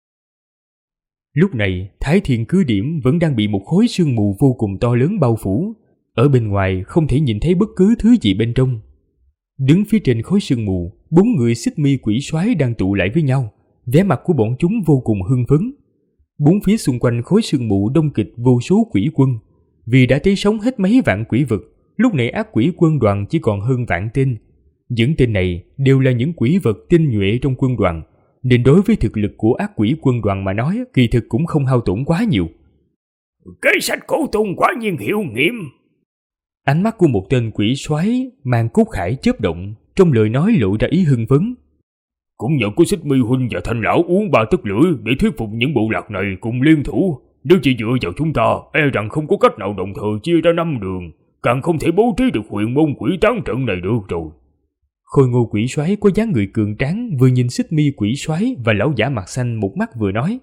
Lúc này, Thái Thiên Cứ Điểm vẫn đang bị một khối sương mù vô cùng to lớn bao phủ. Ở bên ngoài không thể nhìn thấy bất cứ thứ gì bên trong. Đứng phía trên khối sương mù, 4 người xích mi quỷ soái đang tụ lại với nhau. Vẻ mặt của bọn chúng vô cùng hưng phấn. Bốn phía xung quanh khối sương mù đông kịch vô số quỷ quân. Vì đã thấy sống hết mấy vạn quỷ vật, lúc này ác quỷ quân đoàn chỉ còn hơn vạn tên. Những tên này đều là những quỷ vật tinh nhuệ trong quân đoàn, nên đối với thực lực của ác quỷ quân đoàn mà nói, kỳ thực cũng không hao tổn quá nhiều. Kế sách cổ tôn quả nhiên hiệu nghiệm. Ánh mắt của một tên quỷ soái mang cốt khải chớp động, trong lời nói lộ ra ý hưng phấn. Cũng nhờ có Xích Mi huynh và Thanh lão uống 3 tấc lưỡi để thuyết phục những bộ lạc này cùng liên thủ. Nếu chỉ dựa vào chúng ta, e rằng không có cách nào đồng thời chia ra 5 đường, càng không thể bố trí được huyền môn quỷ tán trận này được rồi. Khôi Ngô quỷ soái có dáng người cường tráng, vừa nhìn Xích Mi quỷ soái và lão giả mặt xanh một mắt vừa nói: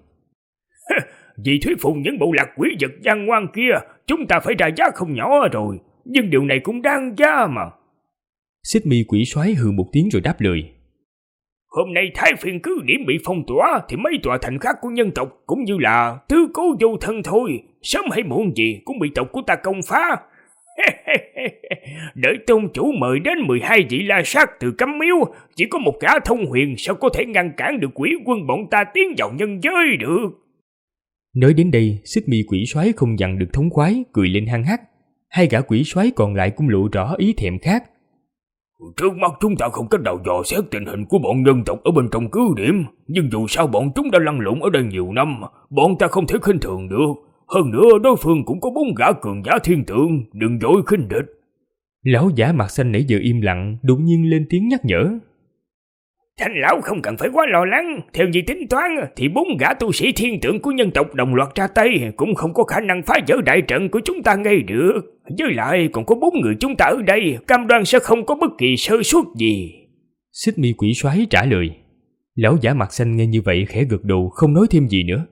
Vì thuyết phục những bộ lạc quỷ vật gian ngoan kia, chúng ta phải ra giá không nhỏ rồi, nhưng điều này cũng đáng giá mà. Xích Mi quỷ soái hừ một tiếng rồi đáp lời: Hôm nay Thái Phiên Cứ Điểm bị phong tỏa thì mấy tòa thành khác của nhân tộc cũng như là tứ cố vô thân thôi, sớm hay muộn gì cũng bị tộc của ta công phá. Đợi tôn chủ mời đến 12 vị la sát từ cấm miếu, chỉ có một gã thông huyền sao có thể ngăn cản được quỷ quân bọn ta tiến vào nhân giới được. Nói đến đây, Xích Mi quỷ soái không dằn được thống khoái, cười lên hăng hắc. Hai gã quỷ soái còn lại cũng lộ rõ ý thèm khát. Trước mắt chúng ta không cách nào dò xét tình hình của bọn nhân tộc ở bên trong cứ điểm, nhưng dù sao bọn chúng đã lăn lộn ở đây nhiều năm, bọn ta không thể khinh thường được. Hơn nữa đối phương cũng có 4 gã cường giả thiên tượng, đừng vội khinh địch. Lão giả mặt xanh nãy giờ im lặng, đột nhiên lên tiếng nhắc nhở. Thanh lão không cần phải quá lo lắng, theo như tính toán thì 4 gã tu sĩ thiên tượng của nhân tộc đồng loạt ra tay cũng không có khả năng phá vỡ đại trận của chúng ta ngay được. Với lại còn có 4 người chúng ta ở đây, cam đoan sẽ không có bất kỳ sơ suất gì. Xích Mi quỷ soái trả lời. Lão giả mặt xanh nghe như vậy khẽ gật đầu, không nói thêm gì nữa.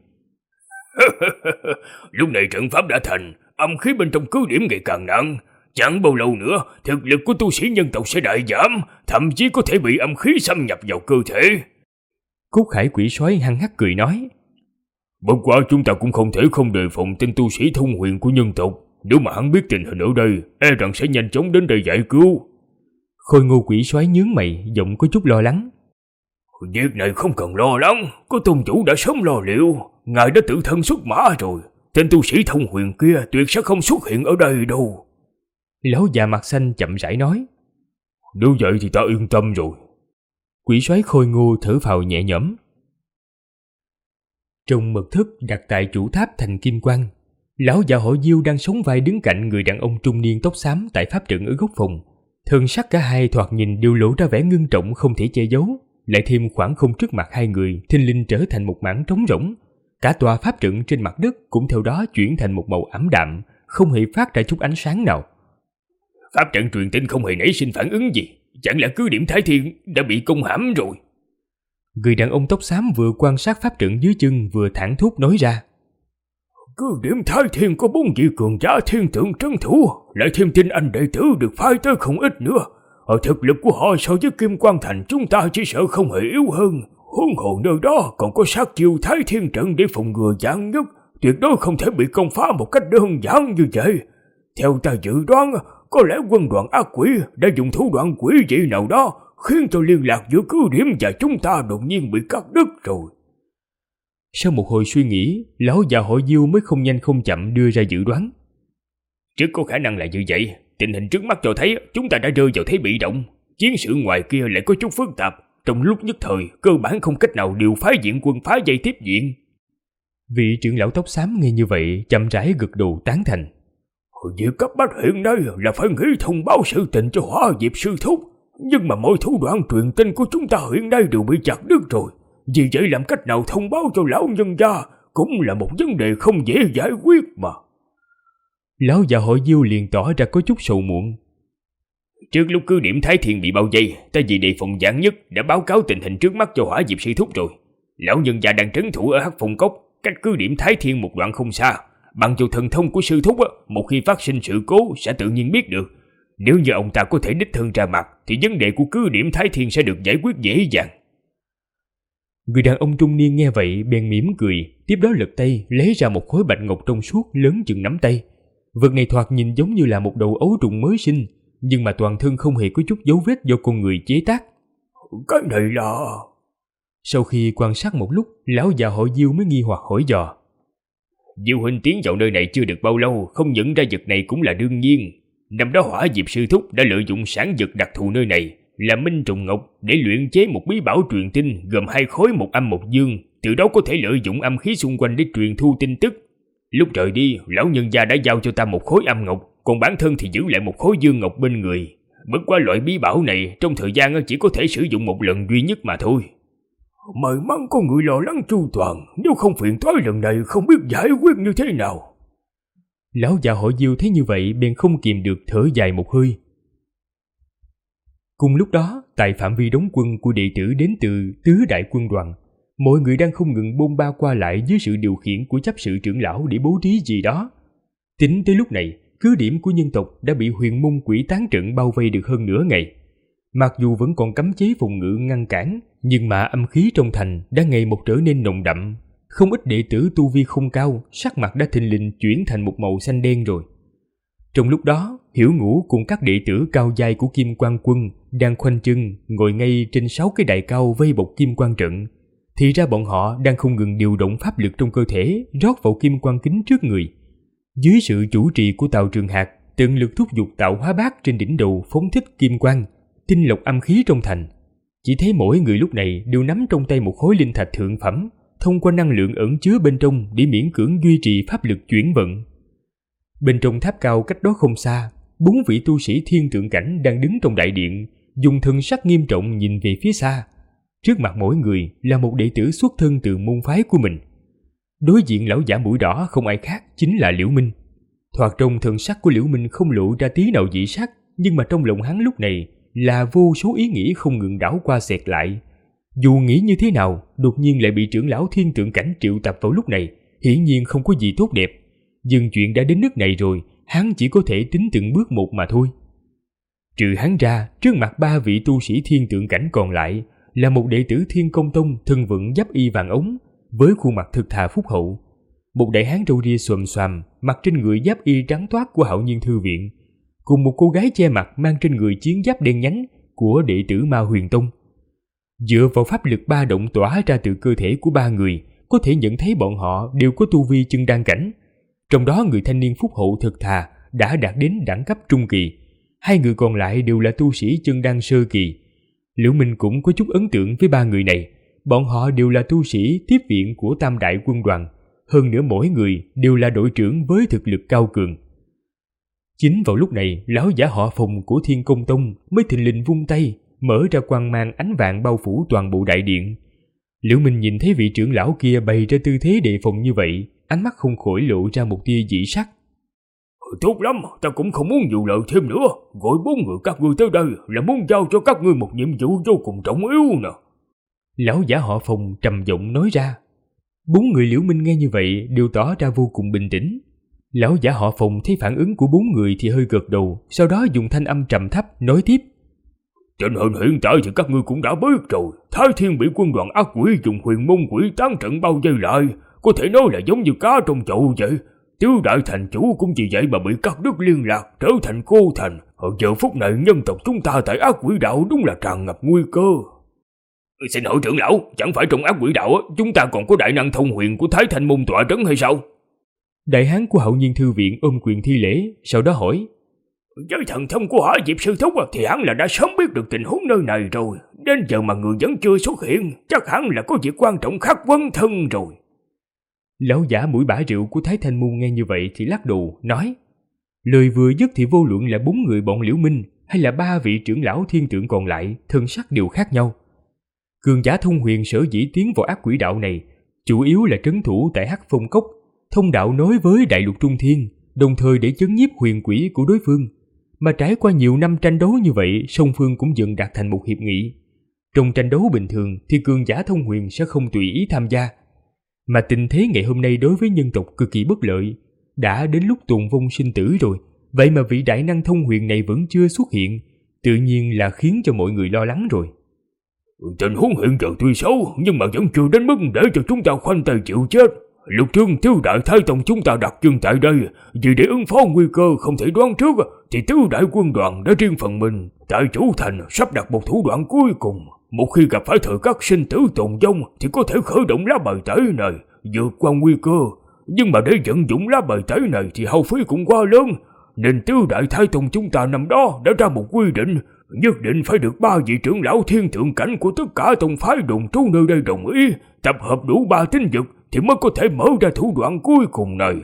Lúc này trận pháp đã thành, âm khí bên trong cứ điểm ngày càng nặng. Chẳng bao lâu nữa, thực lực của tu sĩ nhân tộc sẽ đại giảm, thậm chí có thể bị âm khí xâm nhập vào cơ thể. Cốt Khải quỷ soái hăng hắc cười nói. Bất quá chúng ta cũng không thể không đề phòng tên tu sĩ thông huyền của nhân tộc. Nếu mà hắn biết tình hình ở đây, e rằng sẽ nhanh chóng đến đây giải cứu. Khôi Ngô quỷ soái nhướng mày, giọng có chút lo lắng. Việc này không cần lo lắng, có tôn chủ đã sớm lo liệu. Ngài đã tự thân xuất mã rồi. Tên tu sĩ thông huyền kia tuyệt sẽ không xuất hiện ở đây đâu. Lão già mặt xanh chậm rãi nói. Nếu vậy thì ta yên tâm rồi. Quỷ soái Khôi Ngô thở phào nhẹ nhõm. Trong mật thất đặt tại chủ tháp thành kim quang, lão già họ Diêu đang sống vai đứng cạnh người đàn ông trung niên tóc xám tại pháp trận ở góc phòng. Thân sắc cả hai thoạt nhìn đều lộ ra vẻ ngưng trọng không thể che giấu, lại thêm khoảng không trước mặt hai người thình lình trở thành một mảng trống rỗng. Cả tòa pháp trận trên mặt đất cũng theo đó chuyển thành một màu ảm đạm, không hề phát ra chút ánh sáng nào. Pháp trận truyền tin không hề nảy sinh phản ứng gì, chẳng lẽ cứ điểm Thái Thiên đã bị công hãm rồi? Người đàn ông tóc xám vừa quan sát pháp trận dưới chân vừa thảng thốt nói ra. Cứ điểm Thái Thiên có 4 vị cường giả thiên tượng trấn thủ, lại thêm tinh anh đệ tử được phái tới không ít nữa. Ở thực lực của họ so với Kim Quang Thành chúng ta chỉ sợ không hề yếu hơn. Huống hồ nơi đó còn có sát chiêu Thái Thiên trận để phòng ngừa vạn nhất, tuyệt đối không thể bị công phá một cách đơn giản như vậy. Theo ta dự đoán, có lẽ quân đoàn ác quỷ đã dùng thủ đoạn quỷ dị nào đó khiến cho liên lạc giữa cứ điểm và chúng ta đột nhiên bị cắt đứt rồi. Sau một hồi suy nghĩ, lão già họ Diêu mới không nhanh không chậm đưa ra dự đoán. Rất có khả năng là như vậy. Tình hình trước mắt cho thấy chúng ta đã rơi vào thế bị động. Chiến sự ngoài kia lại có chút phức tạp. Trong lúc nhất thời, cơ bản không cách nào điều phái diện quân phá dây tiếp viện. Vị trưởng lão tóc xám nghe như vậy chậm rãi gật đầu tán thành. Việc cấp bách hiện nay là phải nghĩ thông báo sự tình cho Hỏa Diệp sư thúc. Nhưng mà mọi thủ đoạn truyền tin của chúng ta hiện nay đều bị chặt đứt rồi. Vì vậy làm cách nào thông báo cho lão nhân gia cũng là một vấn đề không dễ giải quyết mà. Lão già họ Diêu liền tỏ ra có chút sầu muộn. Trước lúc cứ điểm Thái Thiên bị bao vây, ta vì đề phòng vạn nhất đã báo cáo tình hình trước mắt cho Hỏa Diệp sư thúc rồi. Lão nhân gia đang trấn thủ ở Hắc Phong Cốc, cách cứ điểm Thái Thiên một đoạn không xa. Bằng vào thần thông của sư thúc, một khi phát sinh sự cố sẽ tự nhiên biết được. Nếu như ông ta có thể đích thân ra mặt thì vấn đề của cứ điểm Thái Thiên sẽ được giải quyết dễ dàng. Người đàn ông trung niên nghe vậy bèn mỉm cười, tiếp đó lật tay lấy ra một khối bạch ngọc trong suốt lớn chừng nắm tay. Vật này thoạt nhìn giống như là một đầu ấu trùng mới sinh, nhưng mà toàn thân không hề có chút dấu vết do con người chế tác. Cái này là... Sau khi quan sát một lúc, lão già họ Diêu mới nghi hoặc hỏi dò. Diêu huynh tiến vào nơi này chưa được bao lâu, không nhận ra vật này cũng là đương nhiên. Năm đó Hỏa Diệp sư thúc đã lợi dụng sản vật đặc thù nơi này là Minh Trùng Ngọc để luyện chế một bí bảo truyền tin gồm 2 khối một âm một dương, từ đó có thể lợi dụng âm khí xung quanh để truyền thu tin tức. Lúc rời đi, lão nhân gia đã giao cho ta một khối âm ngọc, còn bản thân thì giữ lại một khối dương ngọc bên người. Bất quá loại bí bảo này trong thời gian chỉ có thể sử dụng một lần duy nhất mà thôi. May mắn có người lo lắng chu toàn, nếu không phiền toái lần này không biết giải quyết như thế nào. Lão già họ Diêu thấy như vậy bèn không kìm được thở dài một hơi. Cùng lúc đó, tại phạm vi đóng quân của đệ tử đến từ tứ đại quân đoàn, mọi người đang không ngừng bôn ba qua lại dưới sự điều khiển của chấp sự trưởng lão để bố trí gì đó. Tính tới lúc này, cứ điểm của nhân tộc đã bị huyền môn quỷ tán trận bao vây được hơn nửa ngày. Mặc dù vẫn còn cấm chế phòng ngự ngăn cản, nhưng mà âm khí trong thành đã ngày một trở nên nồng đậm. Không ít đệ tử tu vi không cao, sắc mặt đã thình lình chuyển thành một màu xanh đen rồi. Trong lúc đó, Hiểu Ngũ cùng các đệ tử cao giai của Kim Quang Quân đang khoanh chân ngồi ngay trên 6 cái đài cao vây bọc Kim Quang trận. Thì ra bọn họ đang không ngừng điều động pháp lực trong cơ thể rót vào kim quang kính trước người. Dưới sự chủ trì của Tào Trường Hạc, tận lực thúc giục tạo hóa bát trên đỉnh đầu phóng thích kim quang, tinh lọc âm khí trong thành. Chỉ thấy mỗi người lúc này đều nắm trong tay một khối linh thạch thượng phẩm, thông qua năng lượng ẩn chứa bên trong để miễn cưỡng duy trì pháp lực chuyển vận. Bên trong tháp cao cách đó không xa, 4 vị tu sĩ thiên tượng cảnh đang đứng trong đại điện, dùng thần sắc nghiêm trọng nhìn về phía xa. Trước mặt mỗi người là một đệ tử xuất thân từ môn phái của mình. Đối diện lão giả mũi đỏ không ai khác chính là Liễu Minh. Thoạt trông thần sắc của Liễu Minh không lộ ra tí nào dị sắc, nhưng mà trong lòng hắn lúc này là vô số ý nghĩ không ngừng đảo qua xẹt lại. Dù nghĩ như thế nào, đột nhiên lại bị trưởng lão thiên tượng cảnh triệu tập vào lúc này, hiển nhiên không có gì tốt đẹp. Nhưng chuyện đã đến nước này rồi, hắn chỉ có thể tính từng bước một mà thôi. Trừ hắn ra, trước mặt 3 vị tu sĩ thiên tượng cảnh còn lại là một đệ tử Thiên Công Tông thân vận giáp y vàng ống, với khuôn mặt thực thà phúc hậu. Một đại hán râu ria xồm xoàm, mặc trên người giáp y trắng toát của Hạo Nhiên Thư Viện, cùng một cô gái che mặt mang trên người chiến giáp đen nhánh của đệ tử Ma Huyền Tông. Dựa vào pháp lực ba động tỏa ra từ cơ thể của 3 người, có thể nhận thấy bọn họ đều có tu vi chân đan cảnh. Trong đó người thanh niên phúc hậu thực thà đã đạt đến đẳng cấp trung kỳ, 2 người còn lại đều là tu sĩ chân đan sơ kỳ. Liễu Minh cũng có chút ấn tượng với 3 người này, bọn họ đều là tu sĩ tiếp viện của Tam Đại Quân đoàn, hơn nữa mỗi người đều là đội trưởng với thực lực cao cường. Chính vào lúc này, lão giả họ Phùng của Thiên Công Tông mới thình lình vung tay, mở ra quang mang ánh vàng bao phủ toàn bộ đại điện. Liễu Minh nhìn thấy vị trưởng lão kia bày ra tư thế đề phòng như vậy, ánh mắt không khỏi lộ ra một tia dị sắc. Tốt lắm, ta cũng không muốn nhiều lời thêm nữa. Gọi 4 người các ngươi tới đây là muốn giao cho các ngươi một nhiệm vụ vô cùng trọng yếu nè. Lão giả họ Phùng trầm giọng nói ra. 4 người Liễu Minh nghe như vậy đều tỏ ra vô cùng bình tĩnh. Lão giả họ Phùng thấy phản ứng của 4 người thì hơi gật đầu, sau đó dùng thanh âm trầm thấp nói tiếp. Tình hình hiện tại thì các ngươi cũng đã biết rồi. Thái Thiên bị quân đoàn ác quỷ dùng huyền môn quỷ tán trận bao vây lại, có thể nói là giống như cá trong chậu vậy. Tứ đại thành chủ cũng vì vậy mà bị cắt đứt liên lạc, trở thành cô thành. Ở giờ phút này nhân tộc chúng ta tại ác quỷ đạo đúng là tràn ngập nguy cơ. Xin hỏi trưởng lão, chẳng phải trong ác quỷ đạo chúng ta còn có đại năng thông huyền của Thái Thanh môn tọa trấn hay sao? Đại hán của Hạo Nhiên Thư Viện ôm quyền thi lễ, sau đó hỏi. Với thần thông của Hỏa Diệp Sư Thúc thì hắn là đã sớm biết được tình huống nơi này rồi. Đến giờ mà người vẫn chưa xuất hiện, chắc hẳn là có việc quan trọng khác quấn thân rồi. Lão giả mũi bả rượu của Thái Thanh môn nghe như vậy thì lắc đầu, nói. Lời vừa dứt thì vô luận là 4 người bọn Liễu Minh hay là 3 vị trưởng lão thiên tượng còn lại, thân sắc đều khác nhau. Cường giả thông huyền sở dĩ tiến vào ác quỷ đạo này, chủ yếu là trấn thủ tại Hắc Phong Cốc, thông đạo nối với đại lục Trung Thiên, đồng thời để chấn nhiếp huyền quỷ của đối phương. Mà trải qua nhiều năm tranh đấu như vậy, song phương cũng dần đạt thành một hiệp nghị. Trong tranh đấu bình thường thì cường giả thông huyền sẽ không tùy ý tham gia. Mà tình thế ngày hôm nay đối với nhân tộc cực kỳ bất lợi, đã đến lúc tồn vong sinh tử rồi, vậy mà vị đại năng thông huyền này vẫn chưa xuất hiện, tự nhiên là khiến cho mọi người lo lắng rồi. Tình huống hiện giờ tuy xấu, nhưng mà vẫn chưa đến mức để cho chúng ta khoanh tay chịu chết. Lúc trước Tứ Đại Thái Tông chúng ta đặt chân tại đây, vì để ứng phó nguy cơ không thể đoán trước, thì Tứ Đại Quân đoàn đã riêng phần mình tại chủ thành sắp đặt một thủ đoạn cuối cùng. Một khi gặp phải thời khắc sinh tử tồn vong thì có thể khởi động lá bài tẩy này, vượt qua nguy cơ. Nhưng mà để vận dụng lá bài tẩy này thì hao phí cũng quá lớn, nên Tứ Đại Thái Tông chúng ta năm đó đã ra một quy định, nhất định phải được 3 vị trưởng lão thiên tượng cảnh của tất cả tông phái đồn trú nơi đây đồng ý, tập hợp đủ 3 tinh vực thì mới có thể mở ra thủ đoạn cuối cùng này.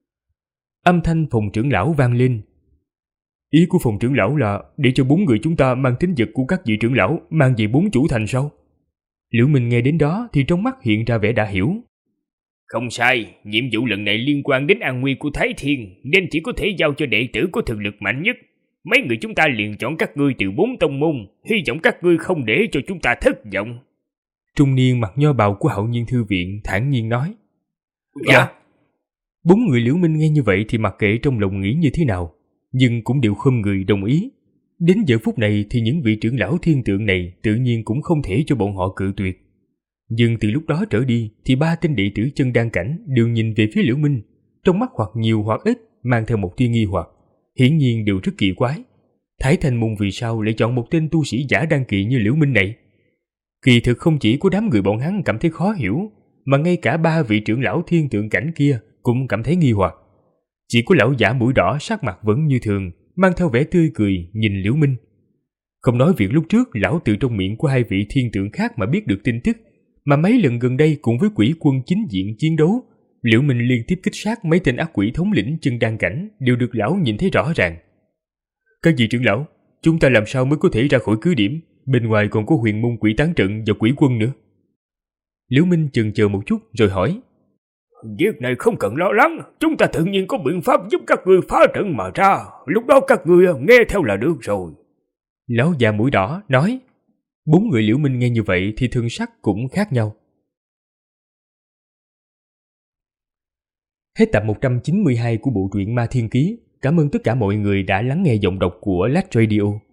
Âm thanh Phùng trưởng lão vang lên. Ý của Phùng trưởng lão là để cho 4 người chúng ta mang tính vật của các vị trưởng lão mang về 4 chủ thành sao? Liễu Minh nghe đến đó thì trong mắt hiện ra vẻ đã hiểu. Không sai, nhiệm vụ lần này liên quan đến an nguy của Thái Thiên, nên chỉ có thể giao cho đệ tử có thực lực mạnh nhất. Mấy người chúng ta liền chọn các ngươi từ 4 tông môn, hy vọng các ngươi không để cho chúng ta thất vọng. Trung niên mặc nho bào của Hạo Nhiên Thư Viện thản nhiên nói. Dạ. 4 người Liễu Minh nghe như vậy thì mặc kệ trong lòng nghĩ như thế nào, nhưng cũng đều khom người đồng ý. Đến giờ phút này thì những vị trưởng lão thiên tượng này tự nhiên cũng không thể cho bọn họ cự tuyệt. Nhưng từ lúc đó trở đi thì 3 tên đệ tử chân đan cảnh đều nhìn về phía Liễu Minh, trong mắt hoặc nhiều hoặc ít mang theo một tia nghi hoặc, hiển nhiên đều rất kỳ quái. Thái Thanh Môn vì sao lại chọn một tên tu sĩ giả đan kỳ như Liễu Minh này? Kỳ thực không chỉ có đám người bọn hắn cảm thấy khó hiểu, mà ngay cả 3 vị trưởng lão thiên tượng cảnh kia cũng cảm thấy nghi hoặc. Chỉ có lão giả mũi đỏ sắc mặt vẫn như thường, mang theo vẻ tươi cười nhìn Liễu Minh. Không nói việc lúc trước lão từ trong miệng của 2 vị thiên tượng khác mà biết được tin tức, mà mấy lần gần đây cùng với quỷ quân chính diện chiến đấu, Liễu Minh liên tiếp kích sát mấy tên ác quỷ thống lĩnh chân đan cảnh đều được lão nhìn thấy rõ ràng. Các vị trưởng lão, chúng ta làm sao mới có thể ra khỏi cứ điểm? Bên ngoài còn có huyền môn quỷ tán trận và quỷ quân nữa. Liễu Minh chần chờ một chút rồi hỏi. Việc này không cần lo lắng, chúng ta tự nhiên có biện pháp giúp các ngươi phá trận mà ra, lúc đó các ngươi nghe theo là được rồi. Lão già mũi đỏ nói. 4 người Liễu Minh nghe như vậy thì thân sắc cũng khác nhau. Hết tập 192 của bộ truyện Ma Thiên Ký. Cảm ơn tất cả mọi người đã lắng nghe giọng đọc của Lách Radio.